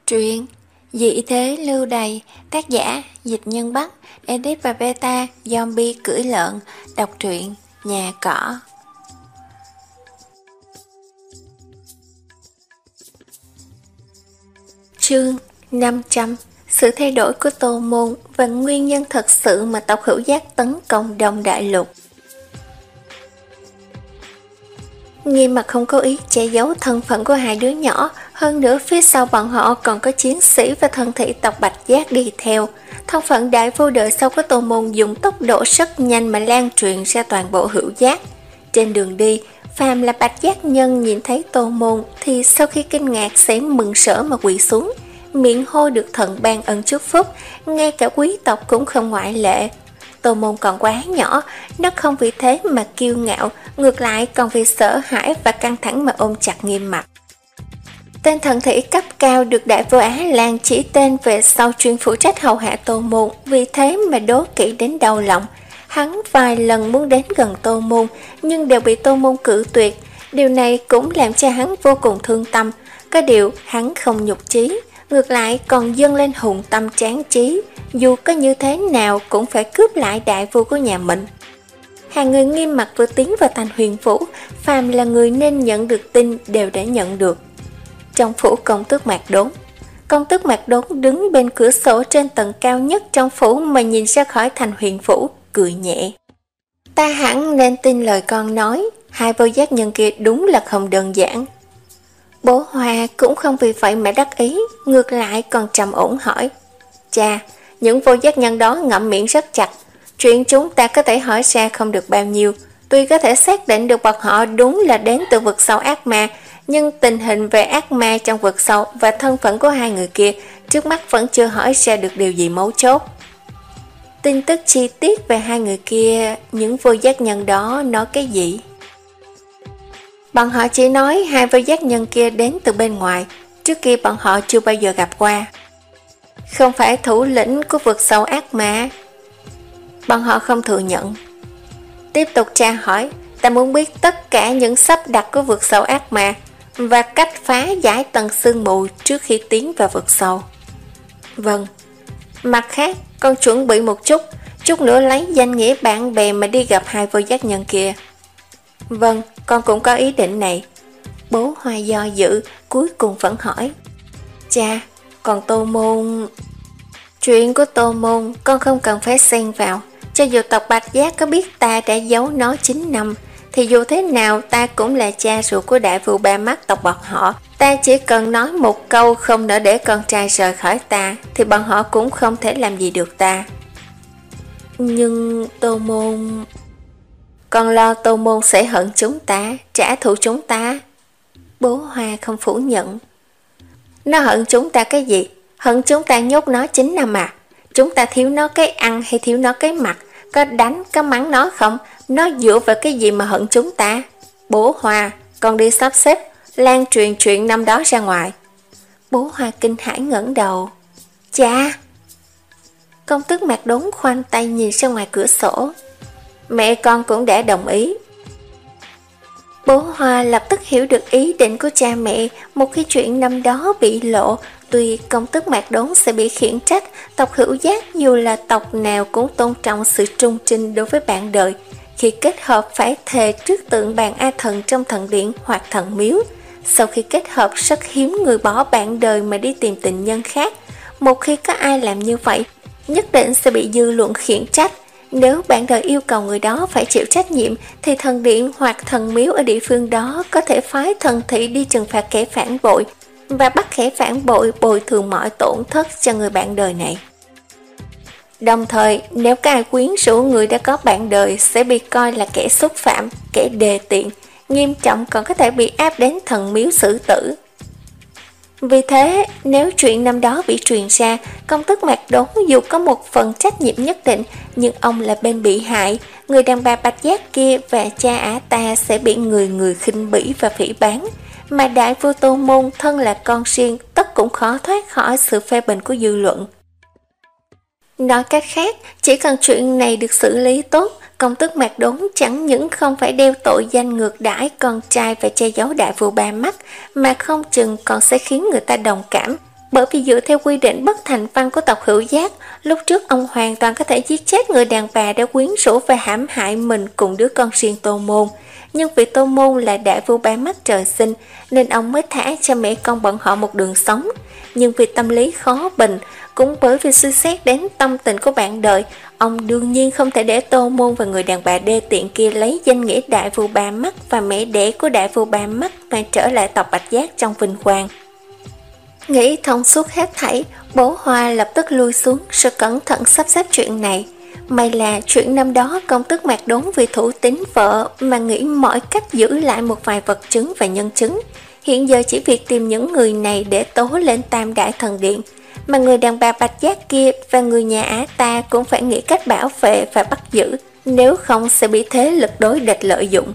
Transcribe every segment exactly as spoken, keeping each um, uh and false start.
Truyện Dị thế lưu đày, tác giả Dịch Nhân Bắc, edit và beta Zombie cưỡi lợn. Đọc truyện Nhà Cỏ. Chương năm trăm. Sự thay đổi của Tô Môn và nguyên nhân thật sự mà tộc Hữu Giác tấn công Đông Đại Lục. Nghiêm Mặt không cố ý che giấu thân phận của hai đứa nhỏ, hơn nữa phía sau bọn họ còn có chiến sĩ và thân thị tộc Bạch Giác đi theo. Thân phận đại vô đợi sau của Tô Môn dùng tốc độ rất nhanh mà lan truyền ra toàn bộ Hữu Giác. Trên đường đi, phàm là Bạch Giác nhân nhìn thấy Tô Môn thì sau khi kinh ngạc sẽ mừng rỡ mà quỳ xuống, miệng hô được thần ban ân chúc phúc, ngay cả quý tộc cũng không ngoại lệ. Tô Môn còn quá nhỏ, nó không vì thế mà kiêu ngạo, ngược lại còn vì sợ hãi và căng thẳng mà ôm chặt Nghiêm Mặt. Tên thần thị cấp cao được Đại Vô Á Lan chỉ tên về sau chuyên phụ trách hầu hạ Tô Môn, vì thế mà đố kỵ đến đau lòng. Hắn vài lần muốn đến gần Tô Môn, nhưng đều bị Tô Môn cự tuyệt. Điều này cũng làm cho hắn vô cùng thương tâm. Có điều hắn không nhục chí, ngược lại còn dâng lên hùng tâm tráng trí, dù có như thế nào cũng phải cướp lại đại vua của nhà mình. Hàng người Nghiêm Mặt vừa tiến vào thành Huyền Phủ, phàm là người nên nhận được tin đều đã nhận được. Trong phủ công tước Mạc Đốn, công tước Mạc Đốn đứng bên cửa sổ trên tầng cao nhất trong phủ mà nhìn ra khỏi thành Huyền Phủ, cười nhẹ. Ta hẳn nên tin lời con nói, hai vô giác nhân kia đúng là không đơn giản. Bố Hoa cũng không vì vậy mà đắc ý, ngược lại còn trầm ổn hỏi. Cha, những vô giác nhân đó ngậm miệng rất chặt, chuyện chúng ta có thể hỏi ra không được bao nhiêu. Tuy có thể xác định được bọn họ đúng là đến từ vực sâu ác ma, nhưng tình hình về ác ma trong vực sâu và thân phận của hai người kia trước mắt vẫn chưa hỏi ra được điều gì mấu chốt. Tin tức chi tiết về hai người kia, những vô giác nhân đó nói cái gì? Bọn họ chỉ nói hai vô giác nhân kia đến từ bên ngoài, trước kia bọn họ chưa bao giờ gặp qua. Không phải thủ lĩnh của vực sâu ác ma. Bọn họ không thừa nhận. Tiếp tục tra hỏi, ta muốn biết tất cả những sắp đặt của vực sâu ác ma và cách phá giải tầng sương mù trước khi tiến vào vực sâu. Vâng. Mặt khác, con chuẩn bị một chút, chút nữa lấy danh nghĩa bạn bè mà đi gặp hai vô giác nhân kia. Vâng, con cũng có ý định này. Bố Hoa do dự, cuối cùng vẫn hỏi. Cha, còn Tô Môn... Chuyện của Tô Môn con không cần phải xen vào. Cho dù tộc Bạch Giác có biết ta đã giấu nó chín năm, thì dù thế nào ta cũng là cha ruột của đại vụ ba mắt tộc bọn họ. Ta chỉ cần nói một câu không nỡ để con trai rời khỏi ta, thì bọn họ cũng không thể làm gì được ta. Nhưng Tô Môn... Con lo Tô Môn sẽ hận chúng ta, trả thù chúng ta. Bố Hoa không phủ nhận. Nó hận chúng ta cái gì? Hận chúng ta nhốt nó chín năm à? Chúng ta thiếu nó cái ăn hay thiếu nó cái mặc? Có đánh, có mắng nó không? Nó dựa vào cái gì mà hận chúng ta? Bố Hoa, con đi sắp xếp, lan truyền chuyện năm đó ra ngoài. Bố Hoa kinh hãi ngẩng đầu. Cha! Công tước Mạc Đốn khoanh tay nhìn ra ngoài cửa sổ. Mẹ con cũng đã đồng ý. Bố Hoa lập tức hiểu được ý định của cha mẹ. Một khi chuyện năm đó bị lộ, tuy công tước Mạc Đốn sẽ bị khiển trách, tộc Hữu Giác dù là tộc nào cũng tôn trọng sự trung trinh đối với bạn đời. Khi kết hợp phải thề trước tượng bàn A Thần trong thần điện hoặc thần miếu. Sau khi kết hợp rất hiếm người bỏ bạn đời mà đi tìm tình nhân khác. Một khi có ai làm như vậy, nhất định sẽ bị dư luận khiển trách. Nếu bạn đời yêu cầu người đó phải chịu trách nhiệm, thì thần điện hoặc thần miếu ở địa phương đó có thể phái thần thị đi trừng phạt kẻ phản bội và bắt kẻ phản bội bồi thường mọi tổn thất cho người bạn đời này. Đồng thời, nếu có ai quyến rũ người đã có bạn đời sẽ bị coi là kẻ xúc phạm, kẻ đề tiện, nghiêm trọng còn có thể bị áp đến thần miếu xử tử. Vì thế, nếu chuyện năm đó bị truyền ra, công tước Mạc Đốn dù có một phần trách nhiệm nhất định, nhưng ông là bên bị hại, người đàn bà Bạch Giác kia và cha ả ta sẽ bị người người khinh bỉ và phỉ báng. Mà đại vua Tô Môn thân là con riêng, tất cũng khó thoát khỏi sự phê bình của dư luận. Nói cách khác, chỉ cần chuyện này được xử lý tốt, công tước Mạc Đốn chẳng những không phải đeo tội danh ngược đãi con trai và che giấu đại vua ba mắt, mà không chừng còn sẽ khiến người ta đồng cảm, bởi vì dựa theo quy định bất thành văn của tộc Hữu Giác, lúc trước ông hoàn toàn có thể giết chết người đàn bà đã quyến rũ và hãm hại mình cùng đứa con riêng Tô Môn. Nhưng vì Tô Môn là đại vua ba mắt trời sinh nên ông mới thả cho mẹ con bọn họ một đường sống. Nhưng vì tâm lý khó bình, cũng bởi vì suy xét đến tâm tình của bạn đời, ông đương nhiên không thể để Tô Môn và người đàn bà đê tiện kia lấy danh nghĩa đại vua ba mắt và mẹ đẻ của đại vua ba mắt mà trở lại tộc Bạch Giác trong vinh quang. Nghĩ thông suốt hết thảy, Bố Hoa lập tức lui xuống rồi cẩn thận sắp xếp chuyện này. May là chuyện năm đó công tước Mạc Đốn vì thủ tín vợ mà nghĩ mọi cách giữ lại một vài vật chứng và nhân chứng. Hiện giờ chỉ việc tìm những người này để tố lên Tam Đại Thần Điện, mà người đàn bà Bạch Giác kia và người nhà Á ta cũng phải nghĩ cách bảo vệ và bắt giữ, nếu không sẽ bị thế lực đối địch lợi dụng.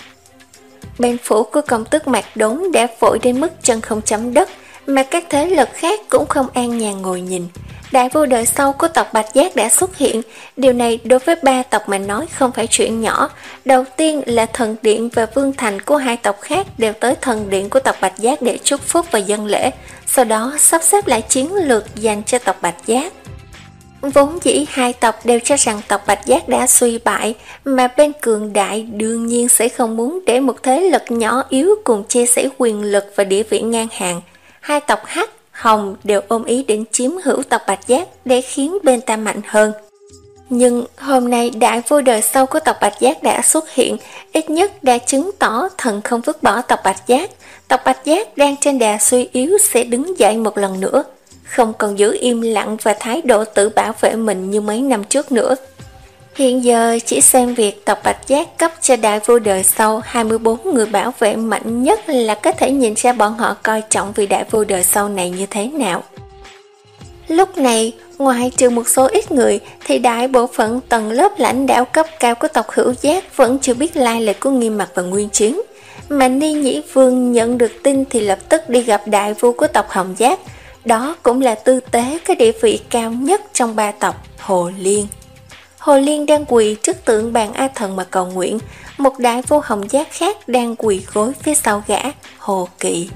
Bên phủ của công tước Mạc Đốn đã vội đến mức chân không chấm đất, mà các thế lực khác cũng không an nhàn ngồi nhìn. Đại vua đời sau của tộc Bạch Giác đã xuất hiện. Điều này đối với ba tộc mà nói không phải chuyện nhỏ. Đầu tiên là thần điện và vương thành của hai tộc khác đều tới thần điện của tộc Bạch Giác để chúc phúc và dâng lễ, sau đó sắp xếp lại chiến lược dành cho tộc Bạch Giác. Vốn dĩ hai tộc đều cho rằng tộc Bạch Giác đã suy bại, mà bên cường đại đương nhiên sẽ không muốn để một thế lực nhỏ yếu cùng chia sẻ quyền lực và địa vị ngang hàng. Hai tộc Hắc, Hồng đều ôm ý định chiếm hữu tộc Bạch Giác để khiến bên ta mạnh hơn. Nhưng hôm nay đại vua đời sau của tộc Bạch Giác đã xuất hiện, ít nhất đã chứng tỏ thần không vứt bỏ tộc Bạch Giác. Tộc Bạch Giác đang trên đà suy yếu sẽ đứng dậy một lần nữa, không còn giữ im lặng và thái độ tự bảo vệ mình như mấy năm trước nữa. Hiện giờ chỉ xem việc tộc Bạch Giác cấp cho đại vua đời sau hai mươi bốn người bảo vệ mạnh nhất là có thể nhìn ra bọn họ coi trọng vị đại vua đời sau này như thế nào. Lúc này, ngoài trừ một số ít người thì đại bộ phận tầng lớp lãnh đạo cấp cao của tộc Hữu Giác vẫn chưa biết lai lịch của Nghiêm Mặc và Nguyên Chiến. Mà Ni Nhĩ Vương nhận được tin thì lập tức đi gặp đại vua của tộc Hồng Giác. Đó cũng là tư tế cái địa vị cao nhất trong ba tộc, Hồ Liên. Hồ Liên đang quỳ trước tượng bàn A Thần mà cầu nguyện, một đại vua Hồng Giác khác đang quỳ gối phía sau gã, Hồ Kỵ.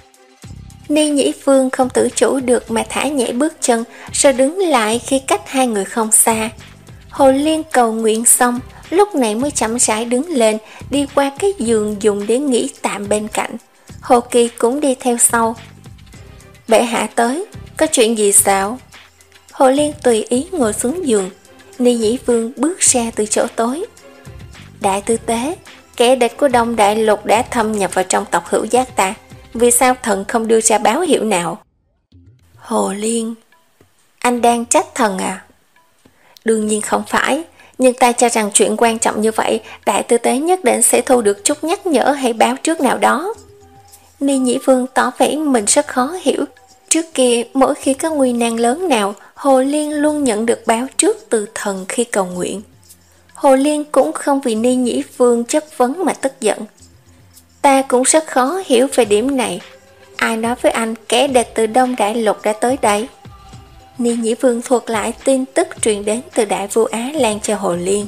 Ni Nhĩ Vương không tự chủ được mà thả nhảy bước chân, rồi đứng lại khi cách hai người không xa. Hồ Liên cầu nguyện xong, lúc này mới chậm rãi đứng lên, đi qua cái giường dùng để nghỉ tạm bên cạnh. Hồ Kỳ cũng đi theo sau. Bệ hạ tới, có chuyện gì sao? Hồ Liên tùy ý ngồi xuống giường. Ni Nhĩ Vương bước ra từ chỗ tối. Đại tư tế, kẻ địch của Đông Đại Lục đã thâm nhập vào trong tộc Hữu Giác ta. Vì sao thần không đưa ra báo hiệu nào? Hồ Liên, anh đang trách thần à? Đương nhiên không phải, nhưng ta cho rằng chuyện quan trọng như vậy, đại tư tế nhất định sẽ thu được chút nhắc nhở hay báo trước nào đó. Ni Nhĩ Vương tỏ vẻ mình rất khó hiểu. Trước kia, mỗi khi có nguy nan lớn nào, Hồ Liên luôn nhận được báo trước từ thần khi cầu nguyện. Hồ Liên cũng không vì Ni Nhĩ Vương chất vấn mà tức giận. Ta cũng rất khó hiểu về điểm này. Ai nói với anh kẻ địch từ Đông Đại Lục đã tới đây? Ni Nhĩ Vương thuật lại tin tức truyền đến từ đại vua Á Lan cho Hồ Liên.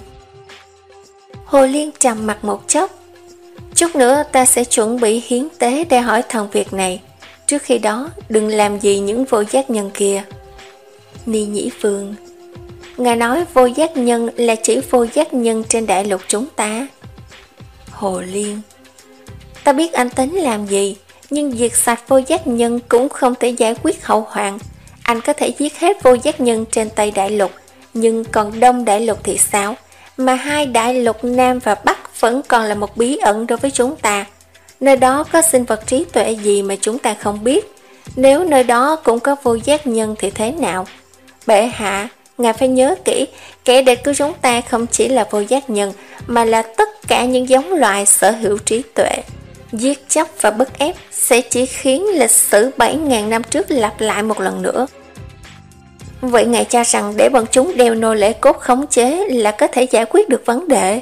Hồ Liên trầm mặt một chốc. Chút nữa ta sẽ chuẩn bị hiến tế để hỏi thần việc này. Trước khi đó đừng làm gì những vô giác nhân kia. Ni Nhĩ Vương, ngài nói vô giác nhân là chỉ vô giác nhân trên đại lục chúng ta. Hồ Liên, ta biết anh tính làm gì, nhưng diệt sạch vô giác nhân cũng không thể giải quyết hậu hoạn. Anh có thể giết hết vô giác nhân trên Tây Đại Lục, nhưng còn Đông Đại Lục thì sao? Mà hai đại lục Nam và Bắc vẫn còn là một bí ẩn đối với chúng ta. Nơi đó có sinh vật trí tuệ gì mà chúng ta không biết? Nếu nơi đó cũng có vô giác nhân thì thế nào? Bệ hạ, ngài phải nhớ kỹ, kẻ địch của chúng ta không chỉ là vô giác nhân, mà là tất cả những giống loài sở hữu trí tuệ. Giết chóc và bức ép sẽ chỉ khiến lịch sử bảy nghìn năm trước lặp lại một lần nữa. Vậy ngài cho rằng để bọn chúng đeo nô lệ cốt khống chế là có thể giải quyết được vấn đề?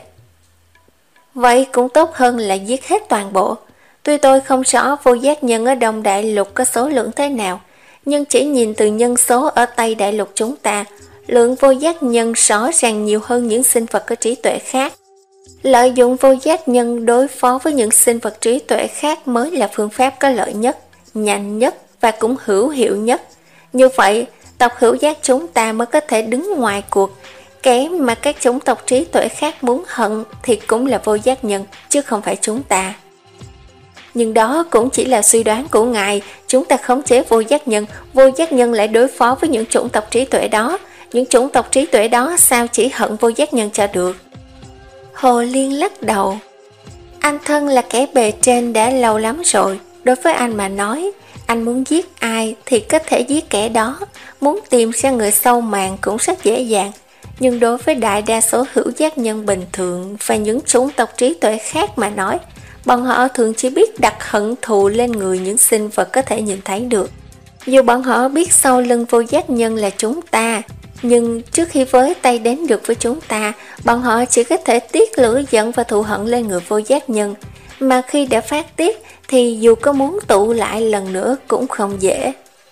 Vậy cũng tốt hơn là giết hết toàn bộ. Tuy tôi không rõ vô giác nhân ở Đông Đại Lục có số lượng thế nào, nhưng chỉ nhìn từ nhân số ở Tây Đại Lục chúng ta, lượng vô giác nhân rõ ràng nhiều hơn những sinh vật có trí tuệ khác. Lợi dụng vô giác nhân đối phó với những sinh vật trí tuệ khác mới là phương pháp có lợi nhất, nhanh nhất và cũng hữu hiệu nhất. Như vậy, tộc hữu giác chúng ta mới có thể đứng ngoài cuộc. Kẻ mà các chủng tộc trí tuệ khác muốn hận thì cũng là vô giác nhân, chứ không phải chúng ta. Nhưng đó cũng chỉ là suy đoán của ngài. Chúng ta khống chế vô giác nhân, vô giác nhân lại đối phó với những chủng tộc trí tuệ đó. Những chủng tộc trí tuệ đó sao chỉ hận vô giác nhân cho được? Hồ Liên lắc đầu. Anh thân là kẻ bề trên đã lâu lắm rồi. Đối với anh mà nói, anh muốn giết ai thì có thể giết kẻ đó. Muốn tìm ra người sâu màn cũng rất dễ dàng. Nhưng đối với đại đa số hữu giác nhân bình thường và những chủng tộc trí tuệ khác mà nói, bọn họ thường chỉ biết đặt hận thù lên người những sinh vật có thể nhìn thấy được. Dù bọn họ biết sau lưng vô giác nhân là chúng ta, nhưng trước khi với tay đến được với chúng ta, bọn họ chỉ có thể tiết lửa giận và thù hận lên người vô giác nhân. Mà khi đã phát tiết thì dù có muốn tụ lại lần nữa cũng không dễ.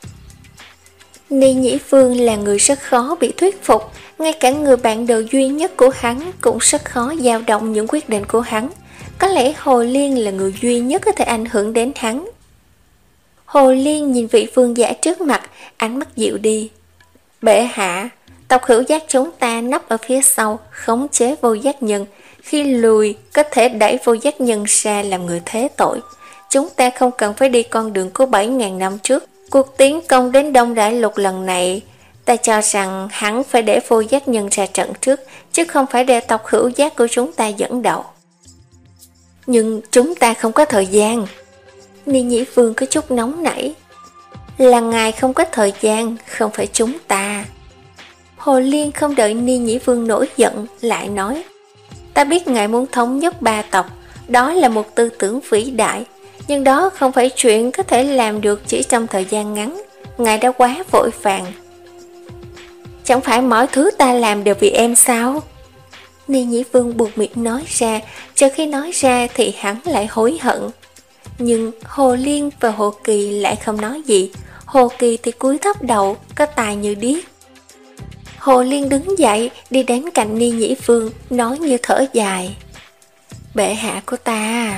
Ni Nhĩ Vương là người rất khó bị thuyết phục, ngay cả người bạn đời duy nhất của hắn cũng rất khó dao động những quyết định của hắn. Có lẽ Hồ Liên là người duy nhất có thể ảnh hưởng đến hắn. Hồ Liên nhìn vị vương giả trước mặt, ánh mắt dịu đi. Bệ hạ, tộc hữu giác chúng ta nấp ở phía sau, khống chế vô giác nhân. Khi lùi, có thể đẩy vô giác nhân ra làm người thế tội. Chúng ta không cần phải đi con đường của bảy nghìn năm trước. Cuộc tiến công đến Đông Đại Lục lần này, ta cho rằng hắn phải để vô giác nhân ra trận trước, chứ không phải để tộc hữu giác của chúng ta dẫn đầu. Nhưng chúng ta không có thời gian. Ni Nhĩ Vương có chút nóng nảy. Là ngài không có thời gian, không phải chúng ta. Hồ Liên không đợi Ni Nhĩ Vương nổi giận, lại nói. Ta biết ngài muốn thống nhất ba tộc, đó là một tư tưởng vĩ đại. Nhưng đó không phải chuyện có thể làm được chỉ trong thời gian ngắn. Ngài đã quá vội vàng. Chẳng phải mọi thứ ta làm đều vì em sao? Ni Nhĩ Vương buộc miệng nói ra, cho khi nói ra thì hắn lại hối hận. Nhưng Hồ Liên và Hồ Kỳ lại không nói gì. Hồ Kỳ thì cúi thấp đầu, có tài như điếc. Hồ Liên đứng dậy, đi đến cạnh Ni Nhĩ Vương, nói như thở dài. Bệ hạ của ta.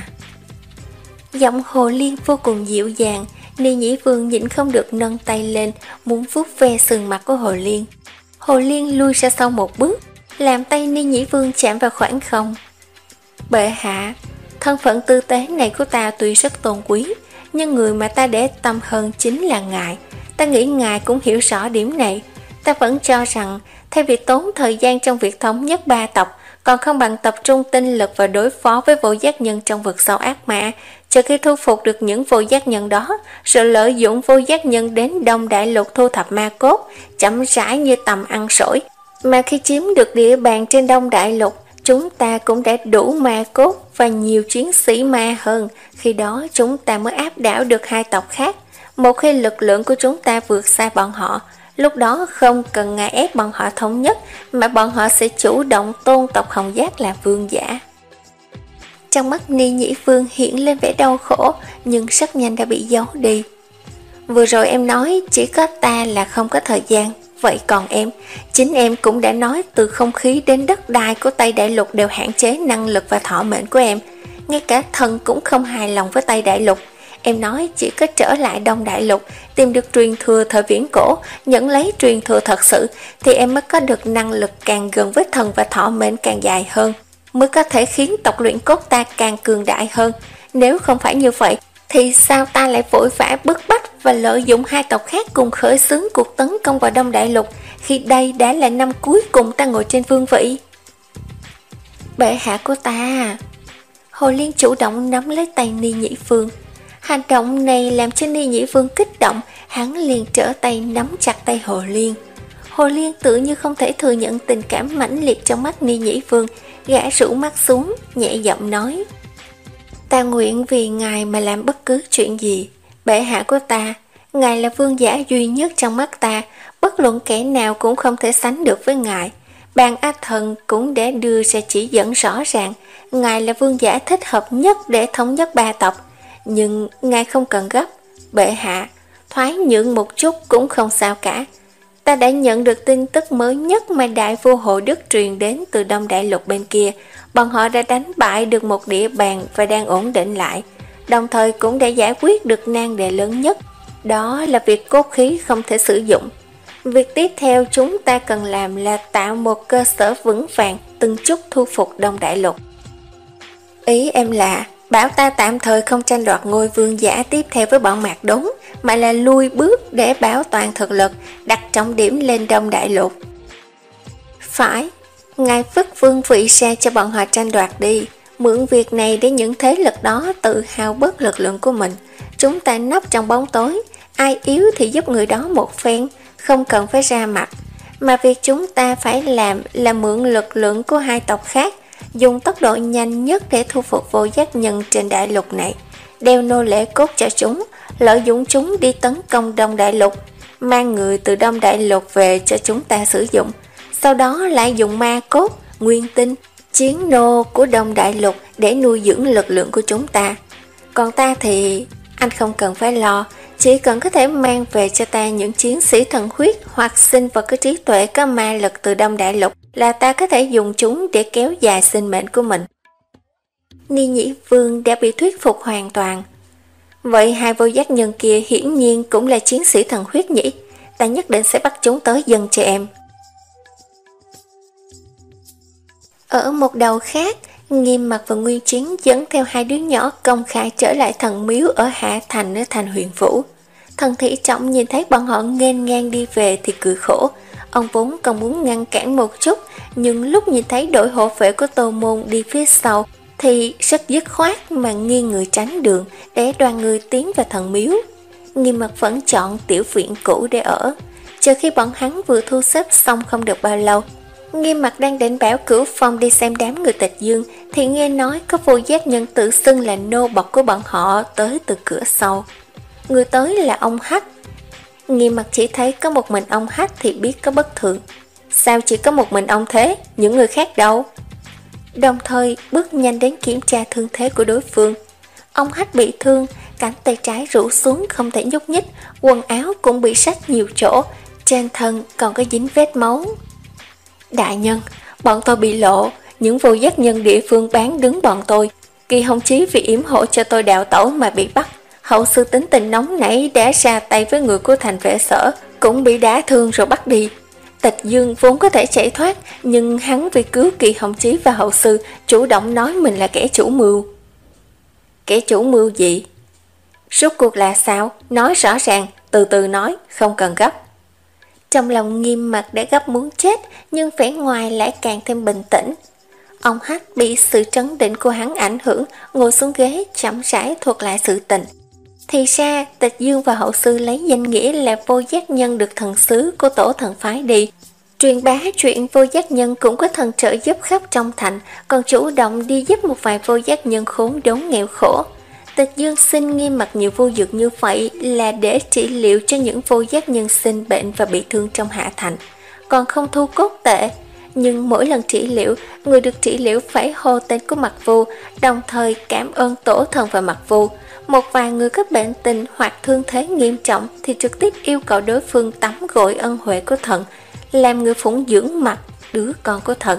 Giọng Hồ Liên vô cùng dịu dàng. Ni Nhĩ Vương nhịn không được nâng tay lên, muốn vuốt ve sườn mặt của Hồ Liên. Hồ Liên lui ra sau một bước, làm tay Ni Nhĩ Vương chạm vào khoảng không. Bệ hạ, thân phận tư tế này của ta tuy rất tôn quý, nhưng người mà ta để tâm hơn chính là ngài. Ta nghĩ ngài cũng hiểu rõ điểm này. Ta vẫn cho rằng, thay vì tốn thời gian trong việc thống nhất ba tộc, còn không bằng tập trung tinh lực và đối phó với vô giác nhân trong vực sâu ác ma. Chờ khi thu phục được những vô giác nhân đó, sự lợi dụng vô giác nhân đến Đông Đại Lục thu thập ma cốt, chậm rãi như tầm ăn sổi. Mà khi chiếm được địa bàn trên Đông Đại Lục, chúng ta cũng đã đủ ma cốt và nhiều chiến sĩ ma hơn. Khi đó chúng ta mới áp đảo được hai tộc khác. Một khi lực lượng của chúng ta vượt xa bọn họ, lúc đó không cần ngài ép bọn họ thống nhất, mà bọn họ sẽ chủ động tôn tộc Hồng Giác là vương giả. Trong mắt Ni Nhĩ Vương hiện lên vẻ đau khổ, nhưng rất nhanh đã bị giấu đi. Vừa rồi em nói chỉ có ta là không có thời gian, vậy còn em, chính em cũng đã nói từ không khí đến đất đai của Tây Đại Lục đều hạn chế năng lực và thọ mệnh của em. Ngay cả thần cũng không hài lòng với Tây Đại Lục. Em nói chỉ có trở lại Đông Đại Lục, tìm được truyền thừa thời viễn cổ, nhận lấy truyền thừa thật sự, thì em mới có được năng lực càng gần với thần và thọ mệnh càng dài hơn, mới có thể khiến tộc luyện cốt ta càng cường đại hơn. Nếu không phải như vậy, thì sao ta lại vội vã bức bách và lợi dụng hai tộc khác cùng khởi xướng cuộc tấn công vào Đông Đại Lục, khi đây đã là năm cuối cùng ta ngồi trên vương vị? Bệ hạ của ta. Hồ Liên chủ động nắm lấy tay Ni Nhĩ Vương. Hành động này làm cho Ni Nhĩ Vương kích động, hắn liền trở tay nắm chặt tay Hồ Liên. Hồ Liên tự như không thể thừa nhận tình cảm mãnh liệt trong mắt Ni Nhĩ Vương, gã rũ mắt xuống, nhẹ giọng nói. Ta nguyện vì ngài mà làm bất cứ chuyện gì. Bệ hạ của ta, ngài là vương giả duy nhất trong mắt ta, bất luận kẻ nào cũng không thể sánh được với ngài. Bàn A Thần cũng đã đưa ra chỉ dẫn rõ ràng, ngài là vương giả thích hợp nhất để thống nhất ba tộc. Nhưng ngài không cần gấp, bệ hạ, thoái nhượng một chút cũng không sao cả. Ta đã nhận được tin tức mới nhất mà Đại Vua Hộ Đức truyền đến từ Đông Đại Lục bên kia. Bọn họ đã đánh bại được một địa bàn và đang ổn định lại, đồng thời cũng đã giải quyết được nan đề lớn nhất. Đó là việc cốt khí không thể sử dụng. Việc tiếp theo chúng ta cần làm là tạo một cơ sở vững vàng, từng chút thu phục Đông Đại Lục. Ý em là bảo ta tạm thời không tranh đoạt ngôi vương giả tiếp theo với bọn Mạc Đốn, mà là lui bước để bảo toàn thực lực, đặt trọng điểm lên Đông Đại Lục. Phải, ngài vứt vương vị ra cho bọn họ tranh đoạt đi, mượn việc này để những thế lực đó tự hao bớt lực lượng của mình. Chúng ta nấp trong bóng tối, ai yếu thì giúp người đó một phen, không cần phải ra mặt. Mà việc chúng ta phải làm là mượn lực lượng của hai tộc khác, dùng tốc độ nhanh nhất để thu phục vô giác nhân trên đại lục này, đeo nô lệ cốt cho chúng, lợi dụng chúng đi tấn công Đông Đại Lục, mang người từ Đông Đại Lục về cho chúng ta sử dụng, sau đó lại dùng ma cốt, nguyên tinh, chiến nô của Đông Đại Lục để nuôi dưỡng lực lượng của chúng ta. Còn ta thì anh không cần phải lo, chỉ cần có thể mang về cho ta những chiến sĩ thần huyết hoặc sinh vật có trí tuệ có ma lực từ Đông Đại Lục là ta có thể dùng chúng để kéo dài sinh mệnh của mình. Ni Nhĩ Vương đã bị thuyết phục hoàn toàn. Vậy hai vô giác nhân kia hiển nhiên cũng là chiến sĩ thần huyết nhỉ? Ta nhất định sẽ bắt chúng tới dâng cho em. Ở một đầu khác, Nghiêm Mặc và Nguyên Chiến dẫn theo hai đứa nhỏ công khai trở lại thần miếu ở Hạ Thành ở thành Huyền Vũ. Thần Thị Trọng nhìn thấy bọn họ nghênh ngang đi về thì cười khổ. Ông vốn còn muốn ngăn cản một chút, nhưng lúc nhìn thấy đội hộ vệ của Tô Môn đi phía sau thì rất dứt khoát mà nghiêng người tránh đường để đoàn người tiến vào thần miếu. Nghiêm Mặc vẫn chọn tiểu viện cũ để ở. Chờ khi bọn hắn vừa thu xếp xong không được bao lâu, Nghiêm Mặc đang định bảo Cửu Phong đi xem đám người Tịch Dương thì nghe nói có vô giác nhân tự xưng là nô bộc của bọn họ tới từ cửa sau. Người tới là ông Hắc. Nghiêm Mặc chỉ thấy có một mình ông Hắc thì biết có bất thường. Sao chỉ có một mình ông thế? Những người khác đâu? Đồng thời bước nhanh đến kiểm tra thương thế của đối phương. Ông Hắc bị thương, cánh tay trái rũ xuống không thể nhúc nhích, quần áo cũng bị rách nhiều chỗ, trên thân còn có dính vết máu. Đại nhân, bọn tôi bị lộ, những vô giác nhân địa phương bán đứng bọn tôi. Kỳ Hồng Chí vì yểm hộ cho tôi đào tẩu mà bị bắt. Hậu sư tính tình nóng nảy đã ra tay với người của thành vệ sở, cũng bị đả thương rồi bắt đi. Tịch Dương vốn có thể chạy thoát, nhưng hắn vì cứu Kỳ Hồng Chí và hậu sư chủ động nói mình là kẻ chủ mưu. Kẻ chủ mưu gì? Rốt cuộc là sao? Nói rõ ràng, từ từ nói, không cần gấp. Trong lòng Nghiêm Mặc đã gấp muốn chết, nhưng vẻ ngoài lại càng thêm bình tĩnh. Ông Hắc bị sự trấn định của hắn ảnh hưởng, ngồi xuống ghế chậm rãi thuật lại sự tình. Thì ra Tịch Dương và hậu sư lấy danh nghĩa là vô giác nhân được thần sứ của tổ thần phái đi, truyền bá chuyện vô giác nhân cũng có thần trợ giúp khắp trong thành, còn chủ động đi giúp một vài vô giác nhân khốn đốn nghèo khổ. Tịch Dương xin Nghiêm Mặc nhiều vô dược như vậy là để trị liệu cho những vô giác nhân sinh bệnh và bị thương trong Hạ Thành, còn không thu cốt tệ. Nhưng mỗi lần trị liệu, người được trị liệu phải hô tên của Mặc Vu, đồng thời cảm ơn tổ thần và Mặc Vu. Một vài người có bệnh tình hoặc thương thế nghiêm trọng thì trực tiếp yêu cầu đối phương tắm gội ân huệ của thần, làm người phụng dưỡng Mặc, đứa con của thần.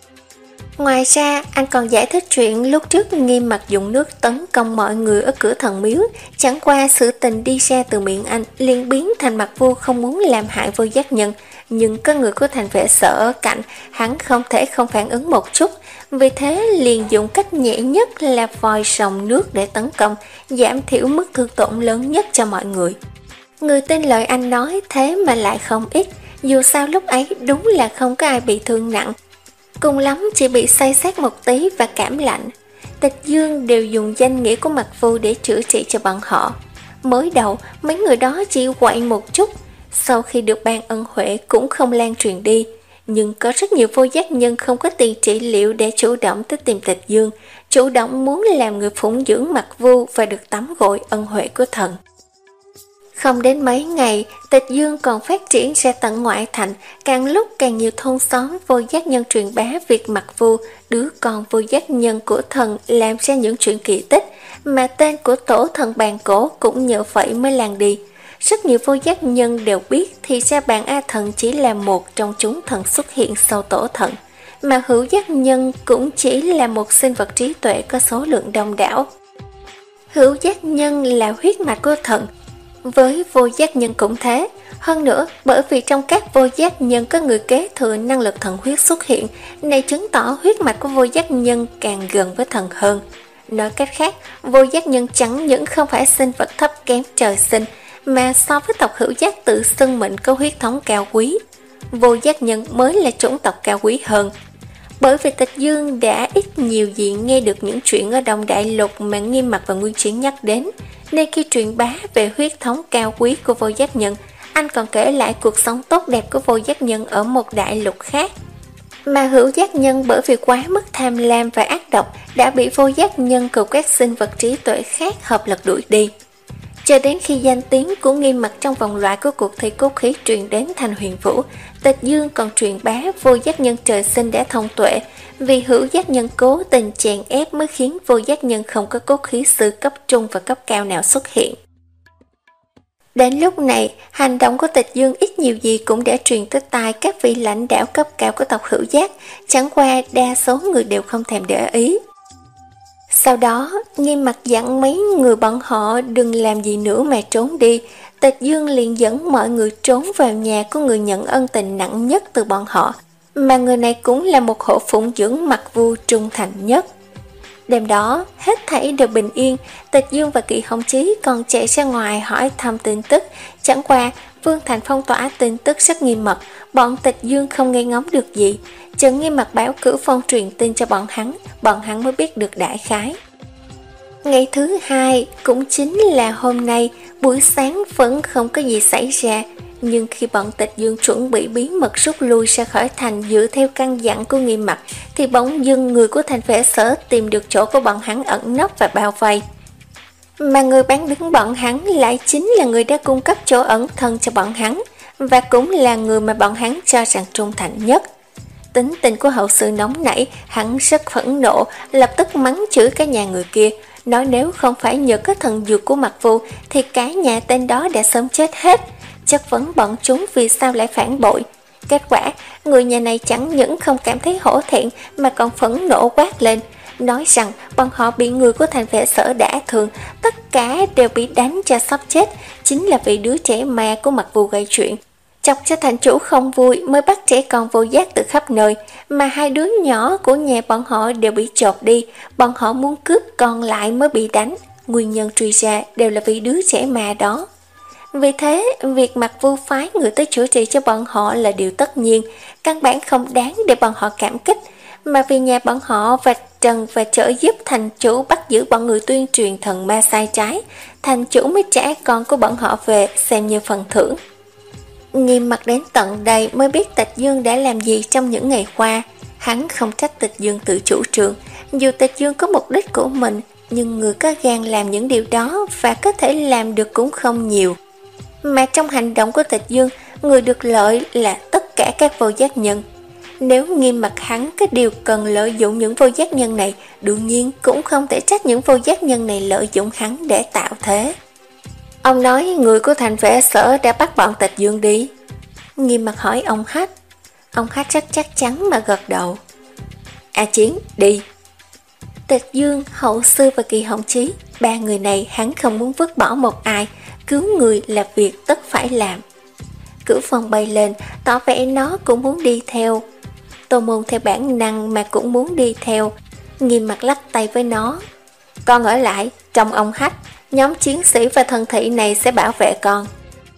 Ngoài ra, anh còn giải thích chuyện lúc trước Nghiêm Mặc dùng nước tấn công mọi người ở cửa thần miếu, chẳng qua sự tình đi ra từ miệng anh liền biến thành Mặc Vu không muốn làm hại vô giác nhân, nhưng có người của thành vệ sở ở cạnh, hắn không thể không phản ứng một chút, vì thế liền dùng cách nhẹ nhất là vòi rồng nước để tấn công, giảm thiểu mức thương tổn lớn nhất cho mọi người. Người tin lời anh nói thế mà lại không ít, dù sao lúc ấy đúng là không có ai bị thương nặng, cùng lắm chỉ bị say sát một tí và cảm lạnh. Tịch Dương đều dùng danh nghĩa của Mặc Vu để chữa trị cho bọn họ. Mới đầu mấy người đó chỉ quậy một chút, sau khi được ban ân huệ cũng không lan truyền đi. Nhưng có rất nhiều vô giác nhân không có tiền trị liệu để chủ động tới tìm Tịch Dương, chủ động muốn làm người phụng dưỡng Mặc Vu và được tắm gội ân huệ của thần. Không đến mấy ngày, Tịch Dương còn phát triển ra tận ngoại thành, càng lúc càng nhiều thôn xóm vô giác nhân truyền bá việc Mặc Vu, đứa con vô giác nhân của thần, làm ra những chuyện kỳ tích, mà tên của tổ thần bàn cổ cũng nhờ vậy mới lan đi. Rất nhiều vô giác nhân đều biết thì ra bàn A Thần chỉ là một trong chúng thần xuất hiện sau tổ thần, mà hữu giác nhân cũng chỉ là một sinh vật trí tuệ có số lượng đông đảo. Hữu giác nhân là huyết mạch của thần, Với vô giác nhân cũng thế. Hơn nữa, bởi vì trong các vô giác nhân có người kế thừa năng lực thần huyết xuất hiện, này chứng tỏ huyết mạch của vô giác nhân càng gần với thần hơn. Nói cách khác, vô giác nhân chẳng những không phải sinh vật thấp kém trời sinh, mà so với tộc hữu giác tự xưng mình có huyết thống cao quý, vô giác nhân mới là chủng tộc cao quý hơn. Bởi vì Tịch Dương đã ít nhiều gì nghe được những chuyện ở Đông Đại Lục mà Nghiêm Mặc và Nguyên Chiến nhắc đến, nên khi truyền bá về huyết thống cao quý của vô giác nhân, anh còn kể lại cuộc sống tốt đẹp của vô giác nhân ở một đại lục khác. Mà hữu giác nhân bởi vì quá mức tham lam và ác độc đã bị vô giác nhân cùng các sinh vật trí tuệ khác hợp lực đuổi đi. Cho đến khi danh tiếng của Nghiêm Mặc trong vòng loại của cuộc thi cốt khí truyền đến thành Huyền Vũ, Tịch Dương còn truyền bá vô giác nhân trời sinh đã thông tuệ, vì hữu giác nhân cố tình chèn ép mới khiến vô giác nhân không có cốt khí sư cấp trung và cấp cao nào xuất hiện. Đến lúc này, hành động của Tịch Dương ít nhiều gì cũng đã truyền tới tai các vị lãnh đạo cấp cao của tộc hữu giác, chẳng qua đa số người đều không thèm để ý. Sau đó, Nghiêm Mặc dặn mấy người bọn họ đừng làm gì nữa mà trốn đi. Tịch Dương liền dẫn mọi người trốn vào nhà của người nhận ân tình nặng nhất từ bọn họ, mà người này cũng là một hộ phụng dưỡng Mặc Vu trung thành nhất. Đêm đó, hết thảy đều bình yên. Tịch Dương và Kỳ Hồng Chí còn chạy ra ngoài hỏi thăm tin tức. Chẳng qua, Vương Thành phong tỏa tin tức rất nghiêm mật, bọn Tịch Dương không nghe ngóng được gì. Trần Nghiêm Mặc bảo Cửu Phong truyền tin cho bọn hắn, bọn hắn mới biết được đại khái. Ngày thứ hai, cũng chính là hôm nay, buổi sáng vẫn không có gì xảy ra. Nhưng khi bọn Tịch Dương chuẩn bị bí mật rút lui ra khỏi thành dựa theo căn dặn của Nghiêm Mặc, thì bỗng dưng người của thành Vệ Sở tìm được chỗ của bọn hắn ẩn nấp và bao vây. Mà người bán đứng bọn hắn lại chính là người đã cung cấp chỗ ẩn thân cho bọn hắn, và cũng là người mà bọn hắn cho rằng trung thành nhất. Tính tình của hậu sự nóng nảy, hắn rất phẫn nộ, lập tức mắng chửi cả nhà người kia, nói nếu không phải nhờ cái thần dược của Mặc Vu thì cả nhà tên đó đã sớm chết hết, chất vấn bọn chúng vì sao lại phản bội. Kết quả, người nhà này chẳng những không cảm thấy hổ thẹn mà còn phẫn nộ quát lên, nói rằng bọn họ bị người của thành Vệ Sở đả thương, tất cả đều bị đánh cho sắp chết, chính là vì đứa trẻ ma của Mặc Vu gây chuyện. Chọc cho thành chủ không vui mới bắt trẻ con vô giác từ khắp nơi, mà hai đứa nhỏ của nhà bọn họ đều bị chộp đi, bọn họ muốn cướp còn lại mới bị đánh. Nguyên nhân truy ra đều là vì đứa trẻ ma đó. Vì thế, việc Mặc Vu phái người tới chữa trị cho bọn họ là điều tất nhiên, căn bản không đáng để bọn họ cảm kích, mà vì nhà bọn họ vạch trần và trợ giúp thành chủ bắt giữ bọn người tuyên truyền thần ma sai trái, thành chủ mới trả con của bọn họ về xem như phần thưởng. Nghiêm Mặc đến tận đây mới biết Tịch Dương đã làm gì trong những ngày qua. Hắn không trách Tịch Dương tự chủ trương, dù Tịch Dương có mục đích của mình, nhưng người có gan làm những điều đó và có thể làm được cũng không nhiều. Mà trong hành động của Tịch Dương, người được lợi là tất cả các vô giác nhân. Nếu Nghiêm Mặc hắn có điều cần lợi dụng những vô giác nhân này, đương nhiên cũng không thể trách những vô giác nhân này lợi dụng hắn để tạo thế. Ông nói người của thành Vệ Sở đã bắt bọn Tịch Dương đi. Nghiêm Mặc hỏi ông Hách. Ông Hách rất chắc chắn mà gật đầu. A Chiến, đi. Tịch Dương, Hậu Sư và Kỳ Hồng Chí, ba người này hắn không muốn vứt bỏ một ai, cứu người là việc tất phải làm. Cửu Phong bay lên, tỏ vẻ nó cũng muốn đi theo. Tô Môn theo bản năng mà cũng muốn đi theo. Nghiêm Mặc lắc tay với nó. Con ở lại, trong ông Hách, nhóm chiến sĩ và thần thị này sẽ bảo vệ con.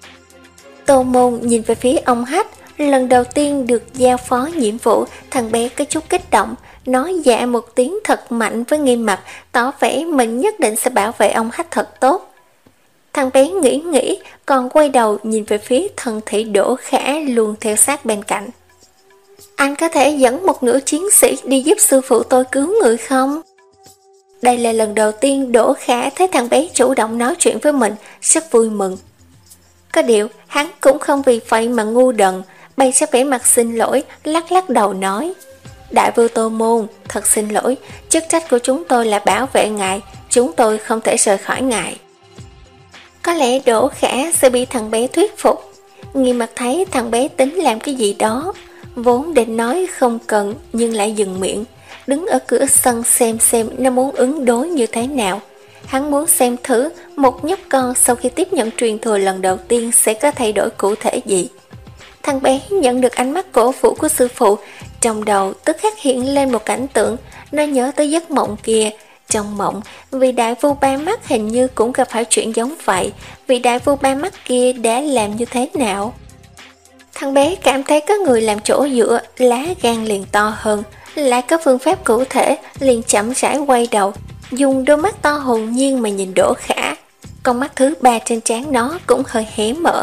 Tô Môn nhìn về phía ông Hách, lần đầu tiên được giao phó nhiệm vụ, thằng bé có chút kích động, nói dạ một tiếng thật mạnh với Nghiêm Mặc, tỏ vẻ mình nhất định sẽ bảo vệ ông Hách thật tốt. Thằng bé nghĩ nghĩ, còn quay đầu nhìn về phía thần thị Đỗ Khả luôn theo sát bên cạnh. Anh có thể dẫn một nửa chiến sĩ đi giúp sư phụ tôi cứu người không? Đây là lần đầu tiên Đỗ Khả thấy thằng bé chủ động nói chuyện với mình, rất vui mừng. Có điều, hắn cũng không vì vậy mà ngu đần, bày ra vẻ mặt xin lỗi, lắc lắc đầu nói. Đại vương Tô Môn, thật xin lỗi, chức trách của chúng tôi là bảo vệ ngài, chúng tôi không thể rời khỏi ngài. Có lẽ Đỗ Khả sẽ bị thằng bé thuyết phục. Nghiêm Mặc thấy thằng bé tính làm cái gì đó, vốn định nói không cần nhưng lại dừng miệng, đứng ở cửa sân xem xem nó muốn ứng đối như thế nào. Hắn muốn xem thử một nhóc con sau khi tiếp nhận truyền thừa lần đầu tiên sẽ có thay đổi cụ thể gì. Thằng bé nhận được ánh mắt cổ vũ của sư phụ, trong đầu tức khắc hiện lên một cảnh tượng. Nó nhớ tới giấc mộng kia. Trong mộng, vị đại vua ba mắt hình như cũng gặp phải chuyện giống vậy. Vị đại vua ba mắt kia đã làm như thế nào? Thằng bé cảm thấy có người làm chỗ dựa, lá gan liền to hơn. Lại có phương pháp cụ thể, liền chậm rãi quay đầu, dùng đôi mắt to hồn nhiên mà nhìn Đỗ Khả. Con mắt thứ ba trên trán nó cũng hơi hé mở.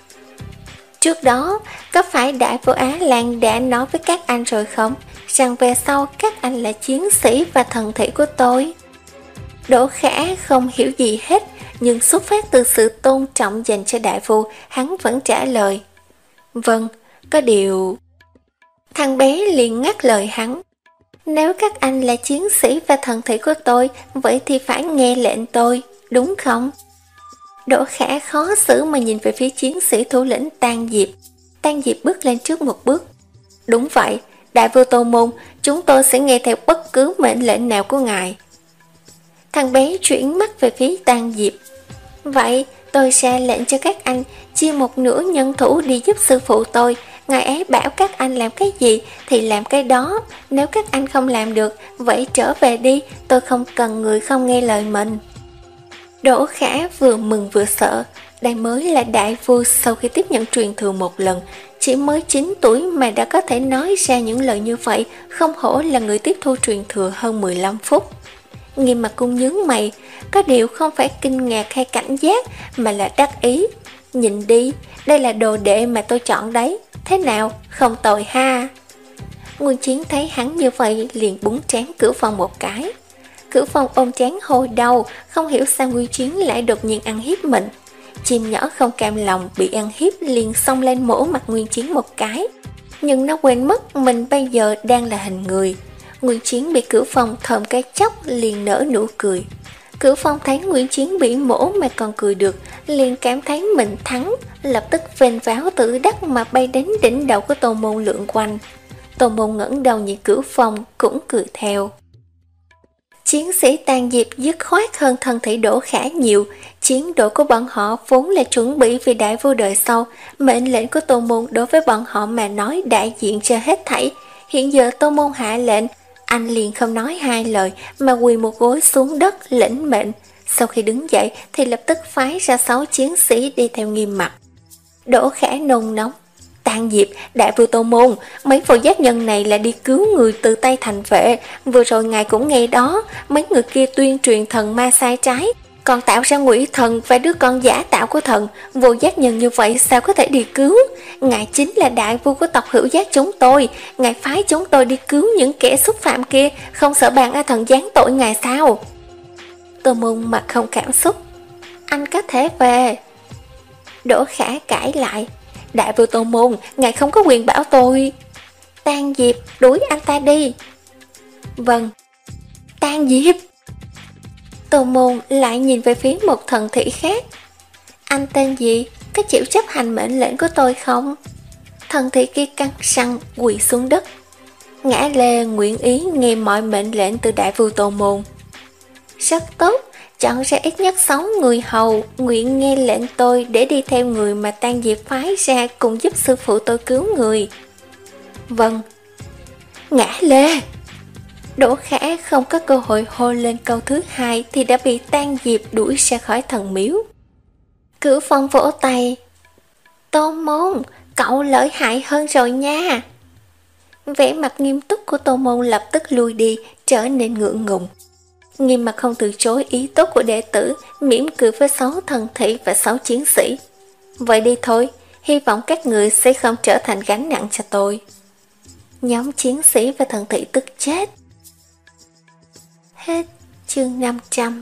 Trước đó, có phải Đại Vua Á Lan đã nói với các anh rồi không, rằng về sau các anh là chiến sĩ và thần thị của tôi? Đỗ Khả không hiểu gì hết, nhưng xuất phát từ sự tôn trọng dành cho đại vua, hắn vẫn trả lời. Vâng, có điều... Thằng bé liền ngắt lời hắn. Nếu các anh là chiến sĩ và thần thị của tôi, vậy thì phải nghe lệnh tôi, đúng không? Đỗ Khả khó xử mà nhìn về phía chiến sĩ thủ lĩnh Tang Diệp. Tang Diệp bước lên trước một bước. Đúng vậy, đại vua Tô Môn, chúng tôi sẽ nghe theo bất cứ mệnh lệnh nào của ngài. Thằng bé chuyển mắt về phía Tang Diệp. Vậy tôi sẽ lệnh cho các anh chia một nửa nhân thủ đi giúp sư phụ tôi. Ngài ấy bảo các anh làm cái gì thì làm cái đó. Nếu các anh không làm được, vậy trở về đi, tôi không cần người không nghe lời mình. Đỗ Khả vừa mừng vừa sợ. Đây mới là đại vua sau khi tiếp nhận truyền thừa một lần. Chỉ mới chín tuổi mà đã có thể nói ra những lời như vậy, không hổ là người tiếp thu truyền thừa hơn mười lăm phút. Nghiêm Mặt Cung nhướng mày, có điều không phải kinh ngạc hay cảnh giác, mà là đắc ý. Nhìn đi, đây là đồ đệ mà tôi chọn đấy, thế nào, không tồi ha. Nguyên Chiến thấy hắn như vậy liền búng trán Cửu Phong một cái. Cửu Phong ôm trán hồi đau, không hiểu sao Nguyên Chiến lại đột nhiên ăn hiếp mình. Chim nhỏ không cam lòng bị ăn hiếp liền xông lên mổ mặt Nguyên Chiến một cái. Nhưng nó quên mất mình bây giờ đang là hình người. Nguyên Chiến bị Cửu Phong thòm cái chốc liền nở nụ cười. Cửu Phong thấy Nguyên Chiến bị mổ mà còn cười được, liền cảm thấy mình thắng, lập tức vênh váo từ đất mà bay đến đỉnh đầu của Tô Môn lượn quanh. Tô Môn ngẩng đầu nhìn Cửu Phong cũng cười theo. Chiến sĩ Tang Diệp dứt khoát hơn thân thể Đỗ Khả nhiều. Chiến đội của bọn họ vốn là chuẩn bị vì đại vua đời sau. Mệnh lệnh của Tô Môn đối với bọn họ mà nói đại diện cho hết thảy. Hiện giờ Tô Môn hạ lệnh, anh liền không nói hai lời mà quỳ một gối xuống đất lĩnh mệnh. Sau khi đứng dậy thì lập tức phái ra sáu chiến sĩ đi theo Nghiêm Mặt. Đỗ Khả nôn nóng. Tang Diệp, đại vua Tô Môn, mấy vô giác nhân này là đi cứu người từ tay thành vệ. Vừa rồi ngài cũng nghe đó, mấy người kia tuyên truyền thần ma sai trái, còn tạo ra ngụy thần và đứa con giả tạo của thần. Vô giác nhân như vậy sao có thể đi cứu? Ngài chính là đại vua của tộc Hữu Giác chúng tôi. Ngài phái chúng tôi đi cứu những kẻ xúc phạm kia, không sợ bàn A Thần giáng tội ngài sao? Tô Môn mặt không cảm xúc. Anh có thể về. Đỗ Khả cãi lại. Đại vua Tô Môn, ngài không có quyền bảo tôi. Tang Diệp, đuổi anh ta đi. Vâng. Tang Diệp. Tô Môn lại nhìn về phía một thần thị khác. Anh tên gì? Có chịu chấp hành mệnh lệnh của tôi không? Thần thị kia cắn răng quỳ xuống đất. Ngã Lê nguyện ý nghe mọi mệnh lệnh từ đại vua Tô Môn. Rất tốt. Chọn ra ít nhất sáu người hầu nguyện nghe lệnh tôi để đi theo người mà Tang Diệp phái ra cùng giúp sư phụ tôi cứu người. Vâng. Ngã Lê. Đỗ Khả không có cơ hội hô lên câu thứ hai thì đã bị Tang Diệp đuổi ra khỏi thần miếu. Cửu Phong vỗ tay. Tô Môn, cậu lợi hại hơn rồi nha. Vẻ mặt nghiêm túc của Tô Môn lập tức lui đi, trở nên ngượng ngùng. Nghiêm Mặt không từ chối ý tốt của đệ tử, mỉm cười với sáu thần thị và sáu chiến sĩ. Vậy đi thôi, hy vọng các người sẽ không trở thành gánh nặng cho tôi. Nhóm chiến sĩ và thần thị tức chết. Hết chương năm trăm.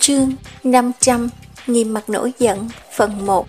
Chương năm trăm Nghiêm mặt nổi giận phần một.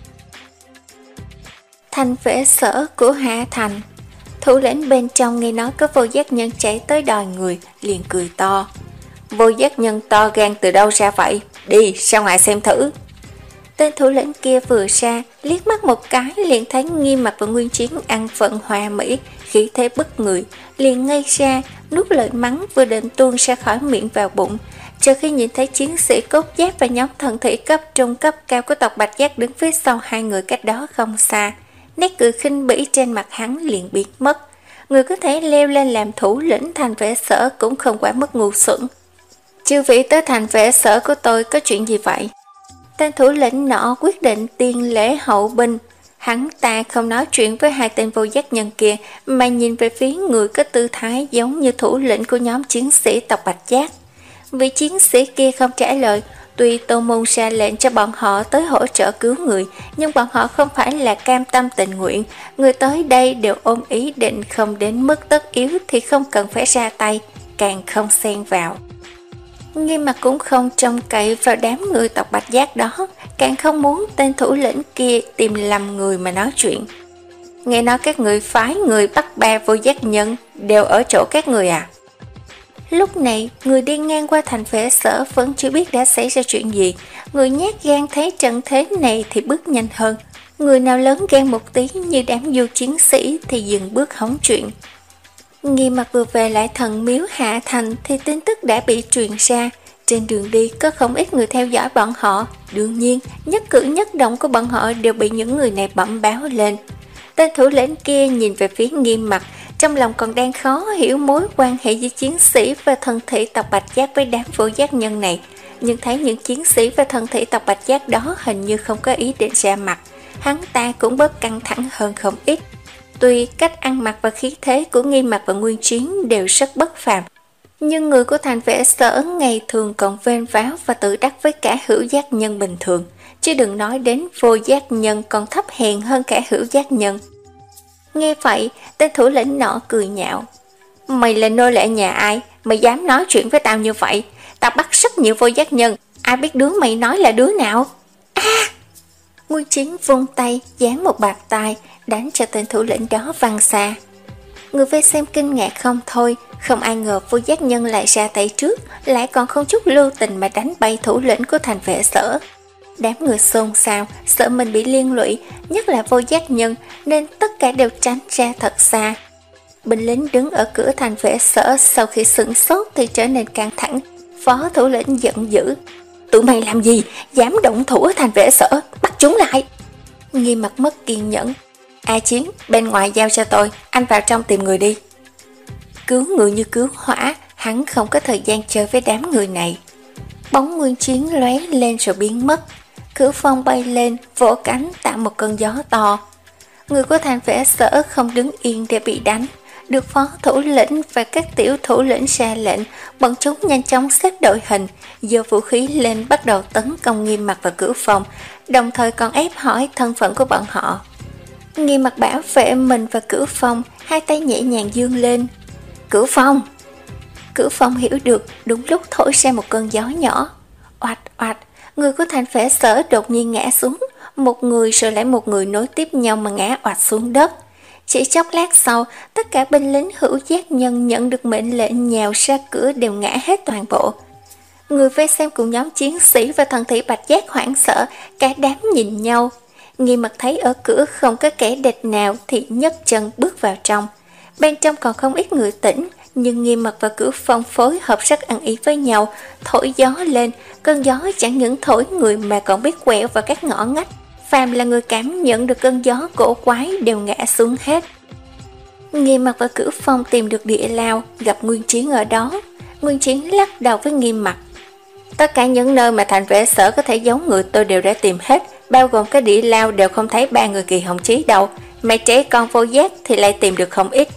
Thành vệ sở của Hạ Thành. Thủ lĩnh bên trong nghe nói có vô giác nhân chạy tới đòi người, liền cười to. Vô giác nhân to gan từ đâu ra vậy? Đi ra ngoài xem thử. Tên thủ lĩnh kia vừa ra, liếc mắt một cái liền thấy Nghiêm mặt và Nguyên Chiến ăn phận hòa mỹ, khí thế bức người, liền ngây ra, nuốt lời mắng vừa định tuôn ra khỏi miệng vào bụng. Chờ khi nhìn thấy chiến sĩ cốt giáp và nhóm thần thủy cấp trung cấp cao của tộc Bạch Giác đứng phía sau hai người cách đó không xa, nét cười khinh bỉ trên mặt hắn liền biến mất. Người có thể leo lên làm thủ lĩnh thành vệ sở cũng không quá mức ngu xuẩn. Chư vị tới thành vệ sở của tôi có chuyện gì vậy? Tên thủ lĩnh nọ quyết định tiên lễ hậu binh. Hắn ta không nói chuyện với hai tên vô giác nhân kia, mà nhìn về phía người có tư thái giống như thủ lĩnh của nhóm chiến sĩ tộc Bạch Giác. Vị chiến sĩ kia không trả lời. Tuy Tô Môn ra lệnh cho bọn họ tới hỗ trợ cứu người, nhưng bọn họ không phải là cam tâm tình nguyện. Người tới đây đều ôm ý định không đến mức tất yếu thì không cần phải ra tay, càng không xen vào. Nghiêm mặt cũng không trông cậy vào đám người tộc Bạch Giác đó, càng không muốn tên thủ lĩnh kia tìm lầm người mà nói chuyện. Nghe nói các người phái người bắt ba vô giác nhân đều ở chỗ các người à? Lúc này, người đi ngang qua thành vệ sở vẫn chưa biết đã xảy ra chuyện gì. Người nhát gan thấy trận thế này thì bước nhanh hơn. Người nào lớn gan một tí như đám du chiến sĩ thì dừng bước hóng chuyện. Nghiêm mặt vừa về lại thần miếu Hạ Thành thì tin tức đã bị truyền ra. Trên đường đi có không ít người theo dõi bọn họ. Đương nhiên, nhất cử nhất động của bọn họ đều bị những người này bẩm báo lên. Tên thủ lĩnh kia nhìn về phía Nghiêm mặt, trong lòng còn đang khó hiểu mối quan hệ giữa chiến sĩ và thần thị tộc Bạch Giác với đám vô giác nhân này. Nhưng thấy những chiến sĩ và thần thị tộc Bạch Giác đó hình như không có ý định ra mặt, hắn ta cũng bớt căng thẳng hơn không ít. Tuy cách ăn mặc và khí thế của Nghiêm mặt và Nguyên Chiến đều rất bất phàm, nhưng người của thành vệ sở ngày thường còn vênh váo và tự đắc với cả hữu giác nhân bình thường, chứ đừng nói đến vô giác nhân còn thấp hèn hơn cả hữu giác nhân. Nghe vậy, tên thủ lĩnh nọ cười nhạo. Mày là nô lệ nhà ai? Mày dám nói chuyện với tao như vậy? Tao bắt rất nhiều vô giác nhân, ai biết đứa mày nói là đứa nào? A! À! Nguyên Chiến vung tay, giáng một bạt tai, đánh cho tên thủ lĩnh đó văng xa. Người vây xem kinh ngạc không thôi, không ai ngờ vô giác nhân lại ra tay trước, lại còn không chút lưu tình mà đánh bay thủ lĩnh của thành vệ sở. Đám người xôn xao, sợ mình bị liên lụy, nhất là vô giác nhân, nên tất cả đều tránh ra thật xa. Binh lính đứng ở cửa thành vệ sở sau khi sửng sốt thì trở nên căng thẳng. Phó thủ lĩnh giận dữ. Tụi mày làm gì? Dám động thủ ở thành vệ sở, bắt chúng lại. Nghiêm mặt mất kiên nhẫn. A Chiến, bên ngoài giao cho tôi, anh vào trong tìm người đi. Cứu người như cứu hỏa, hắn không có thời gian chơi với đám người này. Bóng Nguyên Chiến lóe lên rồi biến mất. Cửa phong bay lên, vỗ cánh tạo một cơn gió to. Người của thành vệ sở không đứng yên để bị đánh. Được phó thủ lĩnh và các tiểu thủ lĩnh ra lệnh, bọn chúng nhanh chóng xếp đội hình, giơ vũ khí lên bắt đầu tấn công Nghiêm mặt vào cửa phòng, đồng thời còn ép hỏi thân phận của bọn họ. Nghiêm mặt bảo vệ mình và cửa phòng, hai tay nhẹ nhàng dương lên. Cửa phòng! Cửa phòng hiểu được, đúng lúc thổi ra một cơn gió nhỏ. Oạch oạch, người của thành vệ sở đột nhiên ngã xuống, một người rồi lại một người nối tiếp nhau mà ngã oạch xuống đất. Chỉ chốc lát sau, tất cả binh lính hữu giác nhân nhận được mệnh lệnh nhào ra cửa đều ngã hết toàn bộ. Người vây xem cùng nhóm chiến sĩ và thần thị Bạch Giác hoảng sợ, cả đám nhìn nhau. Nghiêm mặt thấy ở cửa không có kẻ địch nào thì nhấc chân bước vào trong. Bên trong còn không ít người tỉnh, nhưng Nghiêm mặt và cửa phòng phối hợp rất ăn ý với nhau, thổi gió lên. Cơn gió chẳng những thổi người mà còn biết quẹo vào các ngõ ngách. Phàm là người cảm nhận được cơn gió cổ quái đều ngã xuống hết. Nghiêm mặt và cửa phòng tìm được địa lao, gặp Nguyên Chiến ở đó. Nguyên Chiến lắc đầu với Nghiêm mặt. Tất cả những nơi mà thành vệ sở có thể giấu người tôi đều đã tìm hết, bao gồm cái địa lao đều không thấy ba người Kỳ Hồng Chí đâu. Mày trẻ con vô giác thì lại tìm được không ít.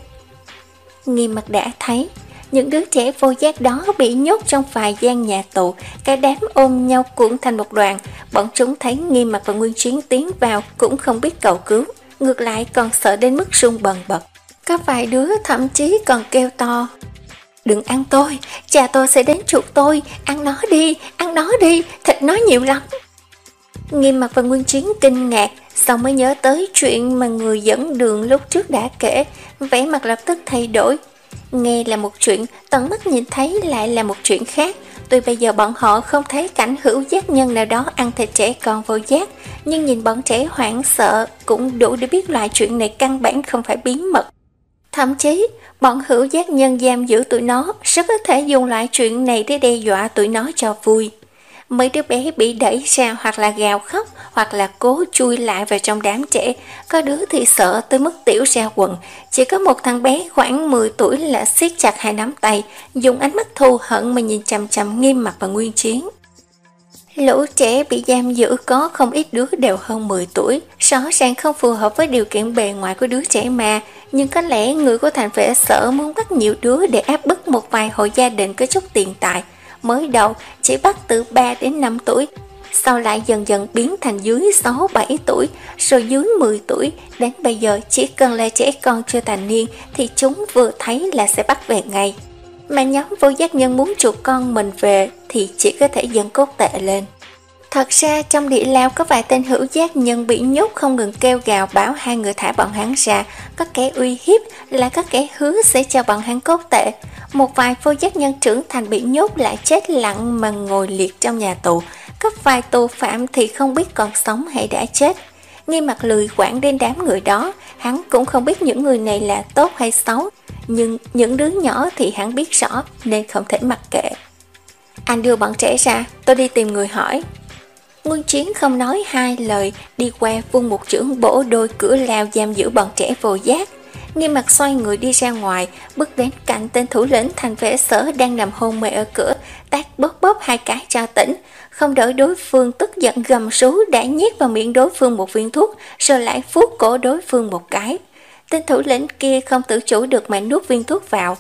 Nghiêm mặt đã thấy những đứa trẻ vô giác đó bị nhốt trong vài gian nhà tù, cả đám ôm nhau cuộn thành một đoàn. Bọn chúng thấy Nghiêm mặt và Nguyên Chiến tiến vào cũng không biết cầu cứu, ngược lại còn sợ đến mức run bần bật. Có vài đứa thậm chí còn kêu to. Đừng ăn tôi, cha tôi sẽ đến chuộc tôi, ăn nó đi, ăn nó đi, thịt nó nhiều lắm. Nghiêm Mặc và Nguyên Chiến kinh ngạc, xong mới nhớ tới chuyện mà người dẫn đường lúc trước đã kể, vẻ mặt lập tức thay đổi. Nghe là một chuyện, tận mắt nhìn thấy lại là một chuyện khác. Tuy bây giờ bọn họ không thấy cảnh hữu giác nhân nào đó ăn thịt trẻ con vô giác, nhưng nhìn bọn trẻ hoảng sợ cũng đủ để biết loại chuyện này căn bản không phải bí mật. Thậm chí, bọn hữu giác nhân giam giữ tụi nó rất có thể dùng loại chuyện này để đe dọa tụi nó cho vui. Mấy đứa bé bị đẩy ra hoặc là gào khóc, hoặc là cố chui lại vào trong đám trẻ, có đứa thì sợ tới mức tiểu ra quần. Chỉ có một thằng bé khoảng mười tuổi là siết chặt hai nắm tay, dùng ánh mắt thù hận mà nhìn chằm chằm Nghiêm Mặc và Nguyên Chiến. Lũ trẻ bị giam giữ có không ít đứa đều hơn mười tuổi, rõ ràng không phù hợp với điều kiện bề ngoài của đứa trẻ mà, nhưng có lẽ người của thành vệ sở muốn bắt nhiều đứa để áp bức một vài hộ gia đình có chút tiền tài. Mới đầu chỉ bắt từ ba đến năm tuổi, sau lại dần dần biến thành dưới sáu bảy tuổi, rồi dưới mười tuổi, đến bây giờ chỉ cần là trẻ con chưa thành niên thì chúng vừa thấy là sẽ bắt về ngay. Mà nhóm vô giác nhân muốn chuộc con mình về thì chỉ có thể dâng cốt tệ lên. Thật ra trong địa lao có vài tên hữu giác nhân bị nhốt không ngừng kêu gào bảo hai người thả bọn hắn ra, có kẻ uy hiếp là có kẻ hứa sẽ cho bọn hắn cốt tệ. Một vài vô giác nhân trưởng thành bị nhốt lại chết lặng mà ngồi liệt trong nhà tù, có vài tù phạm thì không biết còn sống hay đã chết. Nghiêm Mặc lười quản đến đám người đó, hắn cũng không biết những người này là tốt hay xấu, nhưng những đứa nhỏ thì hắn biết rõ nên không thể mặc kệ. Anh đưa bọn trẻ ra, tôi đi tìm người hỏi. Nguyên Chiến không nói hai lời, đi qua vung một chưởng bổ đôi cửa lao giam giữ bọn trẻ vô giác. Nghiêm Mặc xoay người đi ra ngoài, bước đến cạnh tên thủ lĩnh thành vệ sở đang nằm hôn mê ở cửa, tát bóp bóp hai cái cho tỉnh. Không đợi đối phương tức giận gầm rú đã nhét vào miệng đối phương một viên thuốc, rồi lại vuốt cổ đối phương một cái. Tên thủ lĩnh kia không tự chủ được mà nuốt viên thuốc vào.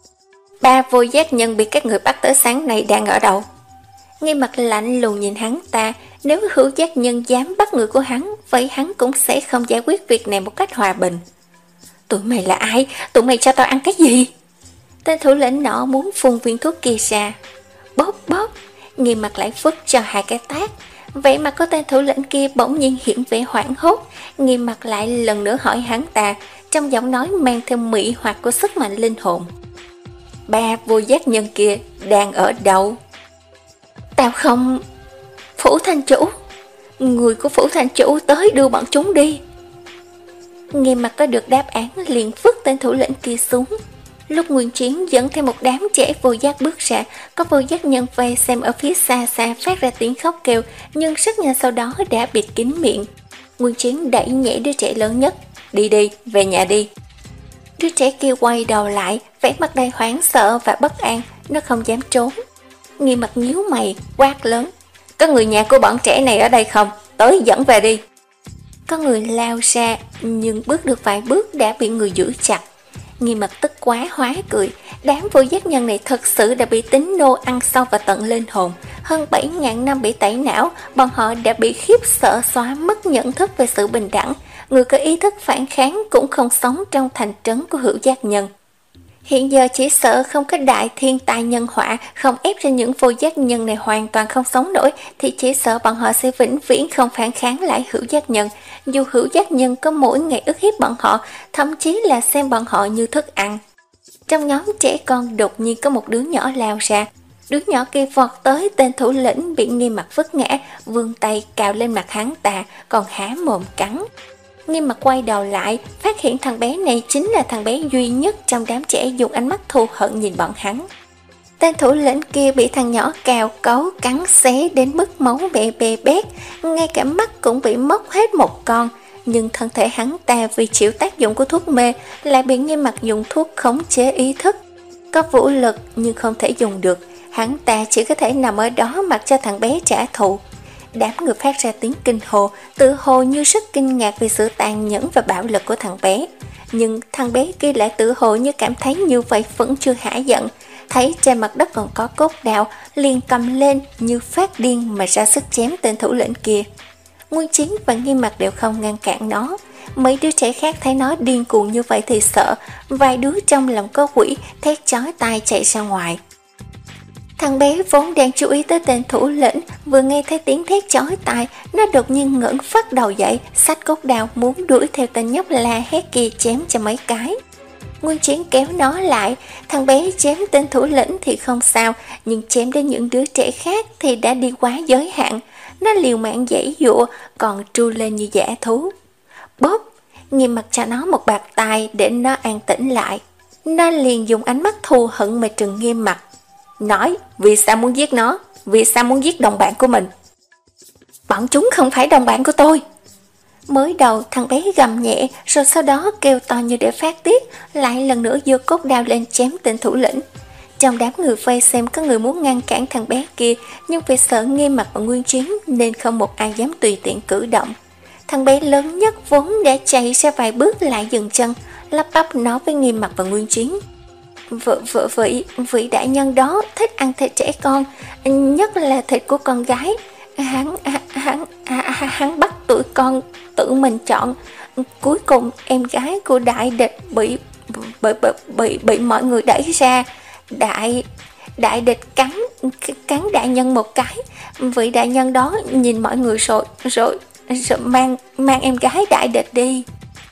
Ba vô giác nhân bị các người bắt tới sáng nay đang ở đâu? Nghiêm Mặc lạnh lùng nhìn hắn ta, nếu hữu giác nhân dám bắt người của hắn, vậy hắn cũng sẽ không giải quyết việc này một cách hòa bình. Tụi mày là ai? Tụi mày cho tao ăn cái gì? Tên thủ lĩnh nọ muốn phun viên thuốc kia ra. Bóp bóp, Nghiêm Mặc lại vứt cho hai cái tát. Vậy mà có tên thủ lĩnh kia bỗng nhiên hiện vẻ hoảng hốt. Nghiêm Mặc lại lần nữa hỏi hắn ta, trong giọng nói mang theo mị hoặc của sức mạnh linh hồn. Ba vô giác nhân kia đang ở đâu? Tao không... Phủ thành chủ, người của phủ thành chủ tới đưa bọn chúng đi. Nghiêm Mặc có được đáp án liền vứt tên thủ lĩnh kia xuống. Lúc Nguyên Chiến dẫn theo một đám trẻ vô giác bước ra, có vô giác nhân vây xem ở phía xa xa phát ra tiếng khóc kêu, nhưng rất nhanh sau đó đã bịt kín miệng. Nguyên Chiến đẩy nhẹ đứa trẻ lớn nhất. Đi đi, về nhà đi. Đứa trẻ kia quay đầu lại, vẻ mặt đầy hoảng sợ và bất an, nó không dám trốn. Nghiêm Mặc nhíu mày, quát lớn. Có người nhà của bọn trẻ này ở đây không? Tới dẫn về đi. Có người lao ra, nhưng bước được vài bước đã bị người giữ chặt. Nghiêm Mặc tức quá hóa cười. Đám vô giác nhân này thật sự đã bị tính nô ăn sâu vào tận linh hồn. Hơn bảy nghìn năm bị tẩy não, bọn họ đã bị khiếp sợ xóa mất nhận thức về sự bình đẳng. Người có ý thức phản kháng cũng không sống trong thành trấn của hữu giác nhân. Hiện giờ chỉ sợ không có đại thiên tai nhân họa không ép cho những vô giác nhân này hoàn toàn không sống nổi, thì chỉ sợ bọn họ sẽ vĩnh viễn không phản kháng lại hữu giác nhân. Dù hữu giác nhân có mỗi ngày ức hiếp bọn họ, thậm chí là xem bọn họ như thức ăn. Trong nhóm trẻ con đột nhiên có một đứa nhỏ lao ra. Đứa nhỏ kia vọt tới tên thủ lĩnh bị Nghiêm Mặc vứt ngã, vươn tay cào lên mặt hắn ta, còn há mồm cắn. Nghiêm Mặc quay đầu lại, phát hiện thằng bé này chính là thằng bé duy nhất trong đám trẻ dùng ánh mắt thù hận nhìn bọn hắn. Tên thủ lĩnh kia bị thằng nhỏ cào cấu cắn xé đến mức máu bè bè bét, ngay cả mắt cũng bị móc hết một con. Nhưng thân thể hắn ta vì chịu tác dụng của thuốc mê lại bị Nghiêm Mặc dùng thuốc khống chế ý thức. Có vũ lực nhưng không thể dùng được, hắn ta chỉ có thể nằm ở đó mặc cho thằng bé trả thù. Đám người phát ra tiếng kinh hồ, tự hồ như rất kinh ngạc vì sự tàn nhẫn và bạo lực của thằng bé. Nhưng thằng bé kia lại tự hồ như cảm thấy như vậy vẫn chưa hả giận. Thấy trên mặt đất còn có cốt đao, liền cầm lên như phát điên mà ra sức chém tên thủ lĩnh kia. Nguyên Chiến và Nghiêm Mặc đều không ngăn cản nó. Mấy đứa trẻ khác thấy nó điên cuồng như vậy thì sợ, vài đứa trong lòng có quỷ thét chói tai chạy ra ngoài. Thằng bé vốn đang chú ý tới tên thủ lĩnh, vừa nghe thấy tiếng thét chói tai, nó đột nhiên ngẩng phát đầu dậy, xách cốt đao muốn đuổi theo tên nhóc la hét kia chém cho mấy cái. Nguyên Chiến kéo nó lại, thằng bé chém tên thủ lĩnh thì không sao, nhưng chém đến những đứa trẻ khác thì đã đi quá giới hạn. Nó liều mạng giãy giụa, còn tru lên như dã thú. Bóp, Nghiêm mặt cho nó một bạt tai để nó an tĩnh lại. Nó liền dùng ánh mắt thù hận mà trừng Nghiêm mặt. Nói, vì sao muốn giết nó? Vì sao muốn giết đồng bạn của mình? Bọn chúng không phải đồng bạn của tôi. Mới đầu thằng bé gầm nhẹ, rồi sau đó kêu to như để phát tiết, lại lần nữa giơ cốt đao lên chém tên thủ lĩnh. Trong đám người vây xem có người muốn ngăn cản thằng bé kia, nhưng vì sợ Nghiêm mặt và Nguyên Chiến nên không một ai dám tùy tiện cử động. Thằng bé lớn nhất vốn đã chạy ra vài bước lại dừng chân, lắp bắp nói với Nghiêm mặt và Nguyên Chiến. Vợ, vợ, vị, vị đại nhân đó thích ăn thịt trẻ con, nhất là thịt của con gái. Hắn, hắn, hắn, hắn bắt tụi con tự mình chọn. Cuối cùng em gái của đại địch bị bị, bị, bị, bị mọi người đẩy ra. Đại đại địch cắn cắn đại nhân một cái. Vị đại nhân đó nhìn mọi người rồi rồi, rồi mang, mang em gái đại địch đi.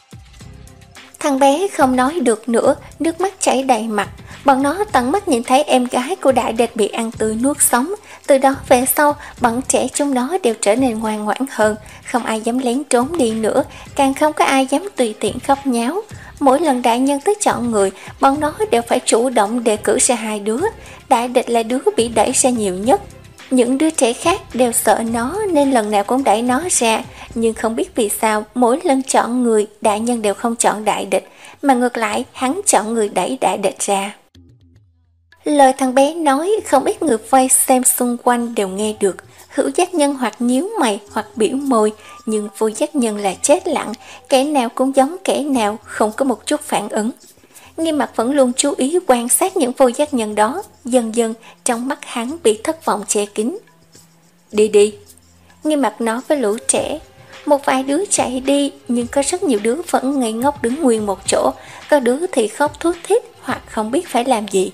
Thằng bé không nói được nữa, nước mắt chảy đầy mặt. Bọn nó tận mắt nhìn thấy em gái của đại địch bị ăn tươi nuốt sống. Từ đó về sau, bọn trẻ chúng nó đều trở nên ngoan ngoãn hơn. Không ai dám lén trốn đi nữa, càng không có ai dám tùy tiện khóc nháo. Mỗi lần đại nhân tới chọn người, bọn nó đều phải chủ động đề cử ra hai đứa. Đại địch là đứa bị đẩy ra nhiều nhất. Những đứa trẻ khác đều sợ nó nên lần nào cũng đẩy nó ra. Nhưng không biết vì sao mỗi lần chọn người, đại nhân đều không chọn đại địch, mà ngược lại hắn chọn người đẩy đại địch ra. Lời thằng bé nói không ít người vây xem xung quanh đều nghe được. Hữu giác nhân hoặc nhíu mày hoặc biểu môi, nhưng vô giác nhân là chết lặng, kẻ nào cũng giống kẻ nào, không có một chút phản ứng. Nghiêm mặt vẫn luôn chú ý quan sát những vô giác nhân đó, dần dần trong mắt hắn bị thất vọng che kín. Đi đi, Nghiêm mặt nói với lũ trẻ. Một vài đứa chạy đi, nhưng có rất nhiều đứa vẫn ngây ngốc đứng nguyên một chỗ, có đứa thì khóc thút thít hoặc không biết phải làm gì.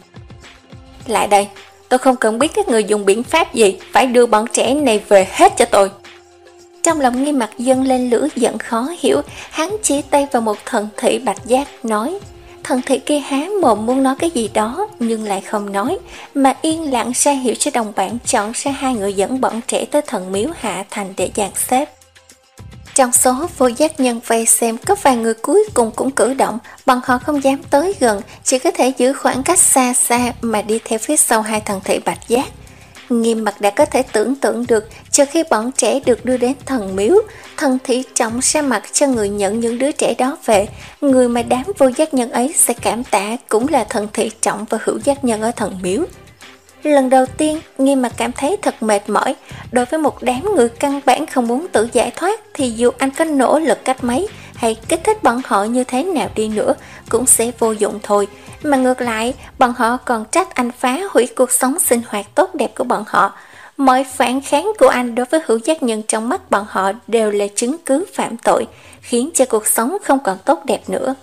Lại đây, tôi không cần biết các người dùng biện pháp gì, phải đưa bọn trẻ này về hết cho tôi. Trong lòng Nghiêm mặt dâng lên lửa giận khó hiểu, hắn chỉ tay vào một thần thị bạch giác, nói. Thần thị kia há mồm muốn nói cái gì đó, nhưng lại không nói, mà yên lặng ra hiệu cho đồng bạn chọn ra hai người dẫn bọn trẻ tới thần miếu hạ thành để dàn xếp. Trong số vô giác nhân vây xem, có vài người cuối cùng cũng cử động, bọn họ không dám tới gần, chỉ có thể giữ khoảng cách xa xa mà đi theo phía sau hai thần thị bạch giác. Nghiêm mặt đã có thể tưởng tượng được, chờ khi bọn trẻ được đưa đến thần miếu, thần thị trọng ra mặt cho người nhận những đứa trẻ đó về. Người mà đám vô giác nhân ấy sẽ cảm tạ cũng là thần thị trọng và hữu giác nhân ở thần miếu. Lần đầu tiên, Nghiêm mặt cảm thấy thật mệt mỏi. Đối với một đám người căn bản không muốn tự giải thoát, thì dù anh có nỗ lực cách mấy hay kích thích bọn họ như thế nào đi nữa cũng sẽ vô dụng thôi. Mà ngược lại, bọn họ còn trách anh phá hủy cuộc sống sinh hoạt tốt đẹp của bọn họ. Mọi phản kháng của anh đối với hữu giác nhân trong mắt bọn họ đều là chứng cứ phạm tội, khiến cho cuộc sống không còn tốt đẹp nữa.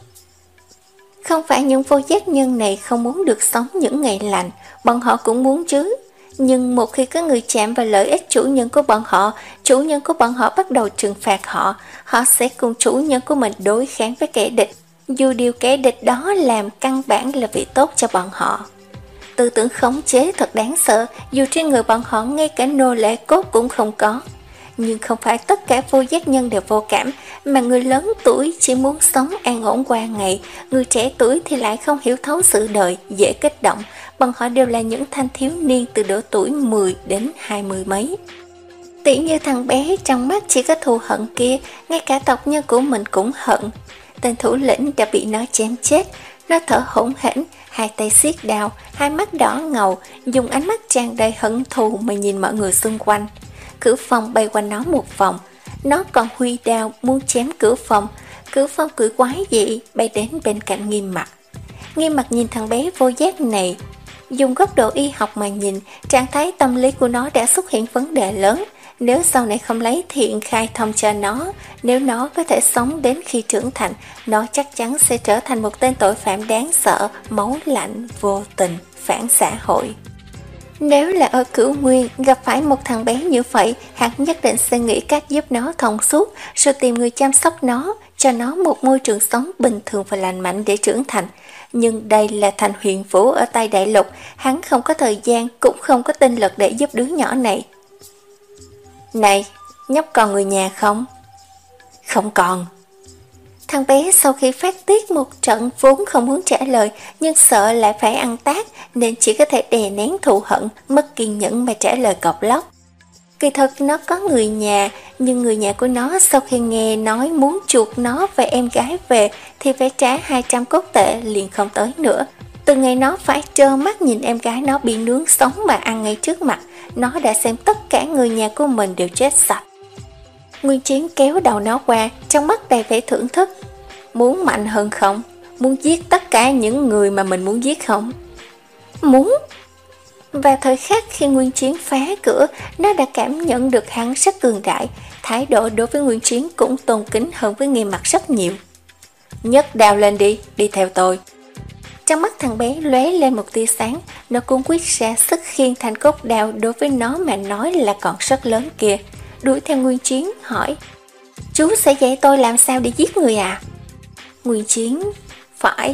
Không phải những vô giác nhân này không muốn được sống những ngày lành, bọn họ cũng muốn chứ. Nhưng một khi có người chạm vào lợi ích chủ nhân của bọn họ, chủ nhân của bọn họ bắt đầu trừng phạt họ, họ sẽ cùng chủ nhân của mình đối kháng với kẻ địch, dù điều kẻ địch đó làm căn bản là vì tốt cho bọn họ. Tư tưởng khống chế thật đáng sợ, dù trên người bọn họ ngay cả nô lệ cốt cũng không có. Nhưng không phải tất cả vô giác nhân đều vô cảm, mà người lớn tuổi chỉ muốn sống an ổn qua ngày, người trẻ tuổi thì lại không hiểu thấu sự đời, dễ kích động. Bọn họ đều là những thanh thiếu niên từ độ tuổi mười đến hai mươi mấy. Tỉ như thằng bé trong mắt chỉ có thù hận kia, ngay cả tộc nhân của mình cũng hận. Tên thủ lĩnh đã bị nó chém chết, nó thở hổn hển, hai tay siết đao, hai mắt đỏ ngầu, dùng ánh mắt tràn đầy hận thù mà nhìn mọi người xung quanh. Cửu Phong bay quanh nó một vòng, nó còn huy đao muốn chém Cửu Phong. Cửu Phong cười quái dị bay đến bên cạnh Nghiêm mặt. Nghiêm mặt nhìn thằng bé vô giác này, Dùng góc độ y học mà nhìn, trạng thái tâm lý của nó đã xuất hiện vấn đề lớn. Nếu sau này không lấy thiện khai thông cho nó, nếu nó có thể sống đến khi trưởng thành, nó chắc chắn sẽ trở thành một tên tội phạm đáng sợ, máu lạnh, vô tình, phản xã hội. Nếu là ở Cửu Nguyên, gặp phải một thằng bé như vậy, hắn nhất định sẽ nghĩ cách giúp nó thông suốt, rồi tìm người chăm sóc nó, cho nó một môi trường sống bình thường và lành mạnh để trưởng thành. Nhưng đây là thành Huyền Vũ ở Tây Đại Lục, hắn không có thời gian, cũng không có tinh lực để giúp đứa nhỏ này. Này, nhóc còn người nhà không? Không còn. Thằng bé sau khi phát tiết một trận vốn không muốn trả lời, nhưng sợ lại phải ăn tát nên chỉ có thể đè nén thù hận, mất kiên nhẫn mà trả lời cọc lóc. Kỳ thật nó có người nhà, nhưng người nhà của nó sau khi nghe nói muốn chuộc nó và em gái về thì phải trả hai trăm cốt tệ, liền không tới nữa. Từ ngày nó phải trơ mắt nhìn em gái nó bị nướng sống mà ăn ngay trước mặt, nó đã xem tất cả người nhà của mình đều chết sạch. Nguyên Chiến kéo đầu nó qua, trong mắt đầy vẻ thưởng thức. Muốn mạnh hơn không? Muốn giết tất cả những người mà mình muốn giết không? Muốn. Và thời khắc khi Nguyên Chiến phá cửa, nó đã cảm nhận được hắn rất cường đại, thái độ đối với Nguyên Chiến cũng tôn kính hơn với Nghiêm Mặc rất nhiều. Nhấc đao lên đi, đi theo tôi. Trong mắt thằng bé lóe lên một tia sáng, nó cuốn quyết ra sức khiêng thanh cốt đao đối với nó mà nói là còn rất lớn kia. Đuổi theo Nguyên Chiến, hỏi: Chú sẽ dạy tôi làm sao để giết người à? Nguyên Chiến: Phải.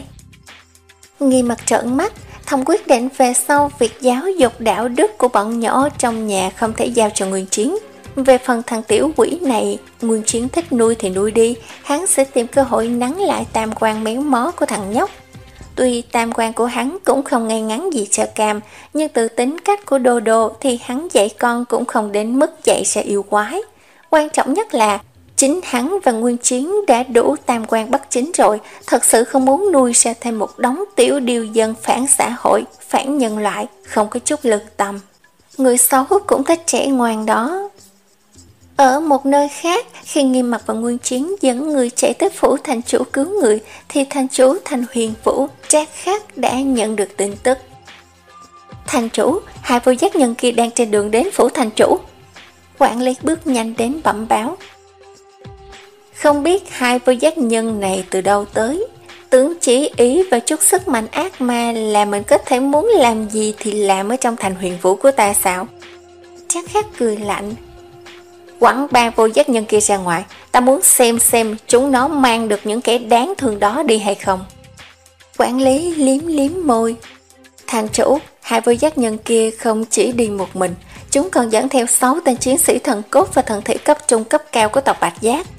Nghiêm Mặc trợn mắt, thầm quyết định về sau việc giáo dục đạo đức của bọn nhỏ trong nhà không thể giao cho Nguyên Chiến. Về phần thằng tiểu quỷ này, Nguyên Chiến thích nuôi thì nuôi đi, hắn sẽ tìm cơ hội nắn lại tam quan méo mó của thằng nhóc. Tuy tam quan của hắn cũng không ngay ngắn gì cho cam, nhưng từ tính cách của Đô Đô thì hắn dạy con cũng không đến mức dạy ra yêu quái. Quan trọng nhất là chính hắn và Nguyên Chiến đã đủ tam quan bất chính rồi, thật sự không muốn nuôi ra thêm một đống tiểu điều dân phản xã hội, phản nhân loại, không có chút lương tâm. Người xấu cũng thích trẻ ngoan đó. Ở một nơi khác, khi Nghiêm Mặc và Nguyên Chiến dẫn người chạy tới phủ thành chủ cứu người, thì thành chủ Thành Huyền Vũ Trác Khắc đã nhận được tin tức. Thành chủ, hai vô giác nhân kia đang trên đường đến phủ thành chủ. Quản lý bước nhanh đến bẩm báo. Không biết hai vô giác nhân này từ đâu tới, tưởng chỉ ý và chút sức mạnh ác ma là mình có thể muốn làm gì thì làm ở trong Thành Huyền Vũ của ta sao? Trác Khắc cười lạnh. Quẳng ba vô giác nhân kia ra ngoài, ta muốn xem xem chúng nó mang được những kẻ đáng thương đó đi hay không. Quản lý liếm liếm môi. Thành chủ, hai vô giác nhân kia không chỉ đi một mình, chúng còn dẫn theo sáu tên chiến sĩ thần cốt và thần thị cấp trung cấp cao của tộc Bạch Giác.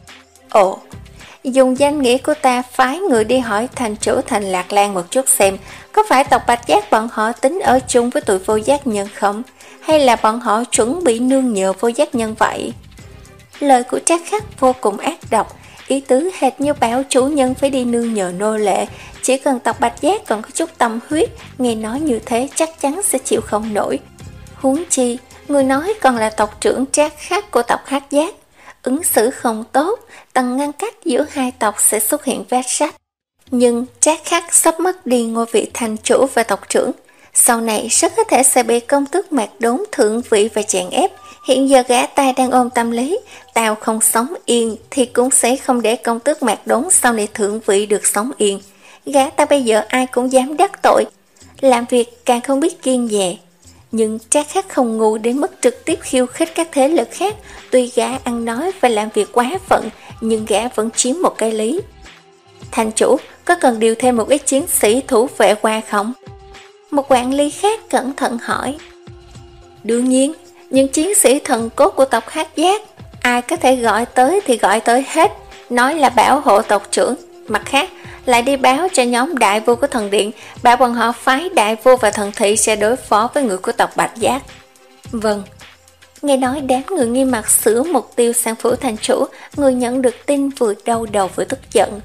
Ồ, dùng danh nghĩa của ta phái người đi hỏi thành chủ Thành Lạc Lan một chút xem có phải tộc Bạch Giác bọn họ tính ở chung với tụi vô giác nhân không, hay là bọn họ chuẩn bị nương nhờ vô giác nhân vậy? Lời của Trác Khắc vô cùng ác độc, ý tứ hệt như bảo chủ nhân phải đi nương nhờ nô lệ, chỉ cần tộc Bạch Giác còn có chút tâm huyết, nghe nói như thế chắc chắn sẽ chịu không nổi. Huống chi, người nói còn là tộc trưởng Trác Khắc của tộc Hắc Giác. Ứng xử không tốt, tầng ngăn cách giữa hai tộc sẽ xuất hiện vết rách. Nhưng Trác Khắc sắp mất đi ngôi vị thành chủ và tộc trưởng, sau này rất có thể sẽ bị công tước Mạc Đốn thượng vị và chèn ép. Hiện giờ gã ta đang ôm tâm lý, tao không sống yên thì cũng sẽ không để công tước Mạc Đốn sau này thượng vị được sống yên. Gã ta bây giờ ai cũng dám đắc tội, làm việc càng không biết kiêng dè. Nhưng Trác Khắc không ngu đến mức trực tiếp khiêu khích các thế lực khác. Tuy gã ăn nói và làm việc quá phận, nhưng gã vẫn chiếm một cái lý. Thành chủ, có cần điều thêm một ít chiến sĩ thủ vệ qua không? Một quản lý khác cẩn thận hỏi. Đương nhiên, những chiến sĩ thần cốt của tộc Hắc Giác, ai có thể gọi tới thì gọi tới hết, nói là bảo hộ tộc trưởng. Mặt khác, lại đi báo cho nhóm đại vô của thần điện, bảo bọn họ phái đại vô và thần thị sẽ đối phó với người của tộc Bạch Giác. Vâng. Nghe nói đám người Nghiêm Mặc sửa mục tiêu sang phủ thành chủ, người nhận được tin vừa đau đầu vừa tức giận.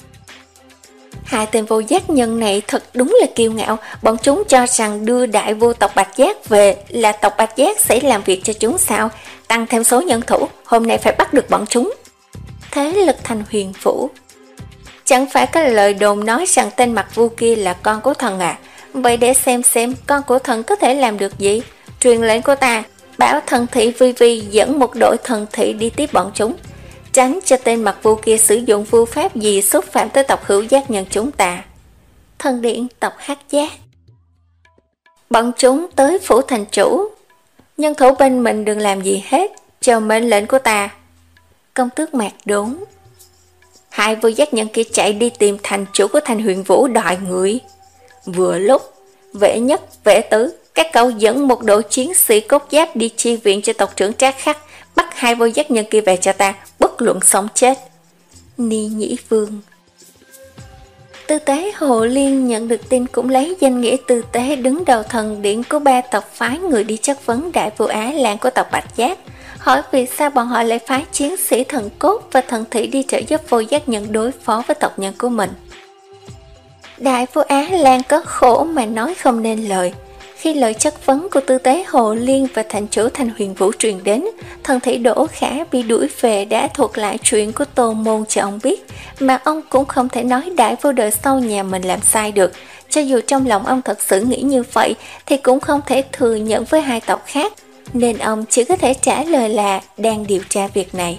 Hai tên vô giác nhân này thật đúng là kiêu ngạo, bọn chúng cho rằng đưa đại vô tộc Bạch Giác về là tộc Bạch Giác sẽ làm việc cho chúng sao? Tăng thêm số nhân thủ, hôm nay phải bắt được bọn chúng. Thế lực Thành Huyền Vũ. Chẳng phải có lời đồn nói rằng tên Mặc Vu kia là con của thần à? Vậy để xem xem con của thần có thể làm được gì. Truyền lệnh của ta, bảo thần thị Vi Vi dẫn một đội thần thị đi tiếp bọn chúng, tránh cho tên mặt vu kia sử dụng vu pháp gì xúc phạm tới tộc hữu giác nhân chúng ta. Thần điện tộc Hắc Giác. Bọn chúng tới phủ thành chủ. Nhân thủ bên mình đừng làm gì hết, chờ mệnh lệnh của ta. Công tước Mạc Đốn. Hai vô giác nhân kia chạy đi tìm thành chủ của thành Huyền Vũ đòi người. Vừa lúc Vệ Nhất, Vệ Tứ, các cậu dẫn một đội chiến sĩ cốt giáp đi chi viện cho tộc trưởng Trác Khắc, bắt hai vô giác nhân kia về cho ta, bất luận sống chết. Ni Nhĩ Vương. Tư tế Hồ Liên nhận được tin cũng lấy danh nghĩa tư tế đứng đầu thần điện của ba tộc phái người đi chất vấn đại vua Á Lan của tộc Bạch Giác, hỏi vì sao bọn họ lại phái chiến sĩ thần cốt và thần thị đi trợ giúp vô giác nhân đối phó với tộc nhân của mình. Đại vua Á Lan có khổ mà nói không nên lời. Khi lời chất vấn của tư tế Hồ Liên và thành chủ thành Huyền Vũ truyền đến, thần thị Đỗ Khả bị đuổi về đã thuật lại chuyện của Tô Môn cho ông biết, mà ông cũng không thể nói đại vua đời sau nhà mình làm sai được. Cho dù trong lòng ông thật sự nghĩ như vậy thì cũng không thể thừa nhận với hai tộc khác, nên ông chỉ có thể trả lời là đang điều tra việc này.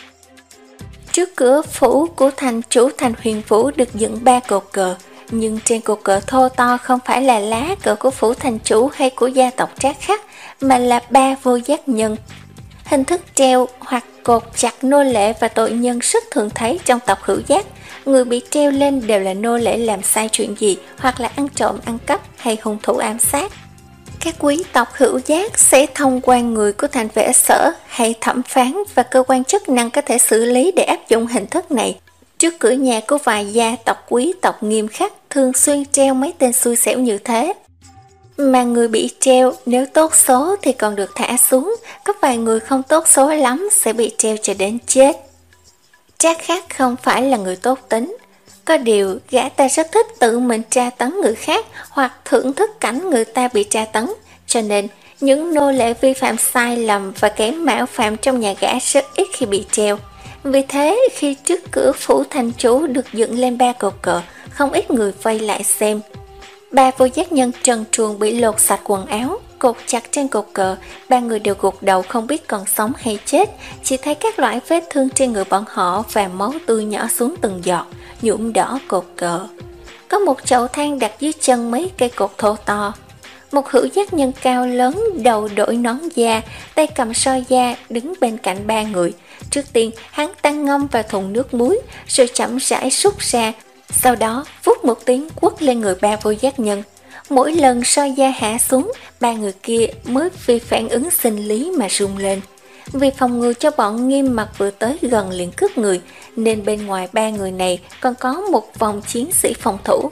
Trước cửa phủ của thành chủ thành Huyền Vũ được dựng ba cột cờ, nhưng trên cột cờ thô to không phải là lá cờ của phủ thành chủ hay của gia tộc Trác Khắc, mà là ba vô giác nhân. Hình thức treo hoặc cột chặt nô lệ và tội nhân rất thường thấy trong tộc hữu giác. Người bị treo lên đều là nô lệ làm sai chuyện gì, hoặc là ăn trộm ăn cắp hay hung thủ ám sát. Các quý tộc hữu giác sẽ thông qua người của thành vệ sở hay thẩm phán và cơ quan chức năng có thể xử lý để áp dụng hình thức này. Trước cửa nhà của vài gia tộc quý tộc nghiêm khắc thường xuyên treo mấy tên xui xẻo như thế. Mà người bị treo nếu tốt số thì còn được thả xuống, có vài người không tốt số lắm sẽ bị treo cho đến chết. Trác Khắc không phải là người tốt tính, có điều gã ta rất thích tự mình tra tấn người khác hoặc thưởng thức cảnh người ta bị tra tấn, cho nên những nô lệ vi phạm sai lầm và kẻ mạo phạm trong nhà gã rất ít khi bị treo. Vì thế khi trước cửa phủ thành chủ được dựng lên ba cột cờ, không ít người vây lại xem. Ba vô giác nhân trần truồng bị lột sạch quần áo, cột chặt trên cột cờ, ba người đều gục đầu không biết còn sống hay chết, chỉ thấy các loại vết thương trên người bọn họ và máu tươi nhỏ xuống từng giọt, nhuộm đỏ cột cờ. Có một chậu than đặt dưới chân mấy cây cột thô to. Một hữu giác nhân cao lớn, đầu đội nón da, tay cầm soi da, đứng bên cạnh ba người. Trước tiên, hắn tăng ngâm vào thùng nước muối, rồi chậm rãi rút ra. Sau đó, vút một tiếng quất lên người ba vô giác nhân. Mỗi lần soi da hạ xuống, ba người kia mới vì phản ứng sinh lý mà rung lên. Vì phòng ngừa cho bọn nghiêm mặt vừa tới gần liền cướp người, nên bên ngoài ba người này còn có một vòng chiến sĩ phòng thủ.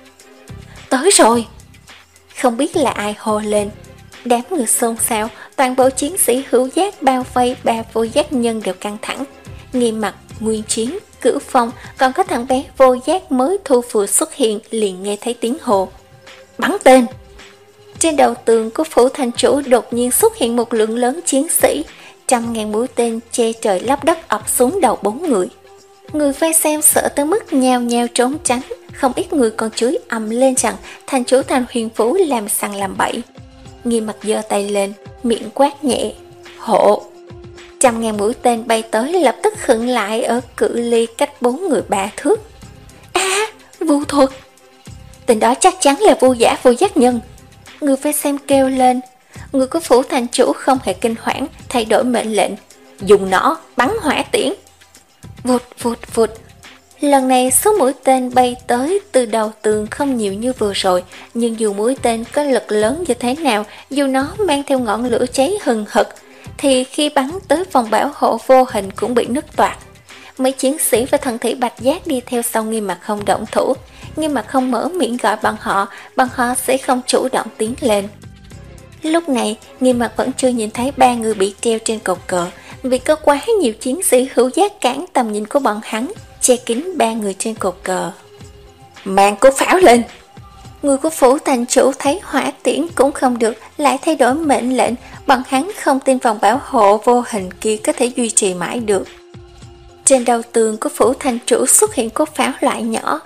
Tới rồi! Không biết là ai hô lên. Đám người xôn xao, toàn bộ chiến sĩ hữu giác bao vây ba vô giác nhân đều căng thẳng. Nghiêm mặt, Nguyên Chiến, Cửu Phong, còn có thằng bé vô giác mới thu vừa xuất hiện liền nghe thấy tiếng hồ. Bắn tên! Trên đầu tường của phủ thành chủ đột nhiên xuất hiện một lượng lớn chiến sĩ, trăm ngàn mũi tên che trời lấp đất ập xuống đầu bốn người. Người vây xem sợ tới mức nhao nhao trốn tránh, không ít người còn chửi ầm lên rằng thành chủ thành Huyền Vũ làm sằng làm bậy. Nghiêm mặt giơ tay lên, miệng quát nhẹ, hộ! Trăm ngàn mũi tên bay tới lập tức khựng lại ở cự ly cách bốn người ba thước. À, vu thuật! Tên đó chắc chắn là vu giả vô giác nhân. Người vây xem kêu lên. Người của phủ thành chủ không hề kinh hoảng, thay đổi mệnh lệnh, dùng nỏ bắn hỏa tiễn. Vụt vụt vụt. Lần này số mũi tên bay tới từ đầu tường không nhiều như vừa rồi, nhưng dù mũi tên có lực lớn như thế nào, dù nó mang theo ngọn lửa cháy hừng hực, thì khi bắn tới vòng bảo hộ vô hình cũng bị nứt toạc. Mấy chiến sĩ và thần thị Bạch Giác đi theo sau Nghiêm Mặt không động thủ, Nghiêm Mặt không mở miệng gọi bọn họ, bọn họ sẽ không chủ động tiến lên. Lúc này, Nghiêm Mặt vẫn chưa nhìn thấy ba người bị treo trên cột cờ, vì có quá nhiều chiến sĩ hữu giác cản tầm nhìn của bọn hắn, che kín ba người trên cột cờ. Mang cốt pháo lên! Người của phủ thành chủ thấy hỏa tiễn cũng không được, lại thay đổi mệnh lệnh, bọn hắn không tin vòng bảo hộ vô hình kia có thể duy trì mãi được. Trên đầu tường của phủ thành chủ xuất hiện cốt pháo loại nhỏ.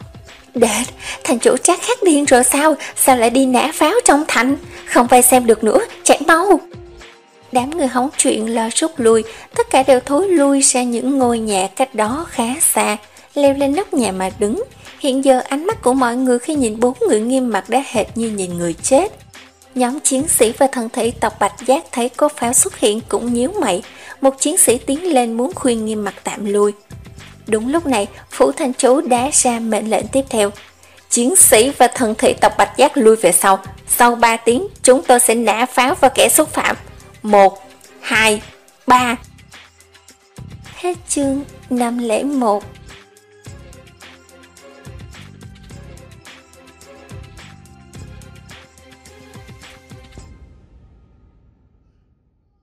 Đệt, thành chủ Trác khắc điên rồi sao? Sao lại đi nã pháo trong thành? Không vai xem được nữa, chạy mau! Đám người hóng chuyện lo rút lui, tất cả đều thối lui ra những ngôi nhà cách đó khá xa, leo lên nóc nhà mà đứng. Hiện giờ ánh mắt của mọi người khi nhìn bốn người nghiêm mặt đã hệt như nhìn người chết. Nhóm chiến sĩ và thần thị tộc Bạch Giác thấy có pháo xuất hiện cũng nhíu mày. Một chiến sĩ tiến lên muốn khuyên nghiêm mặt tạm lui. Đúng lúc này, phủ thành chủ đã ra mệnh lệnh tiếp theo. Chiến sĩ và thần thị tộc Bạch Giác lui về sau. Sau ba tiếng, chúng tôi sẽ nã pháo vào kẻ xúc phạm. Một, hai, ba. Hết chương năm không một.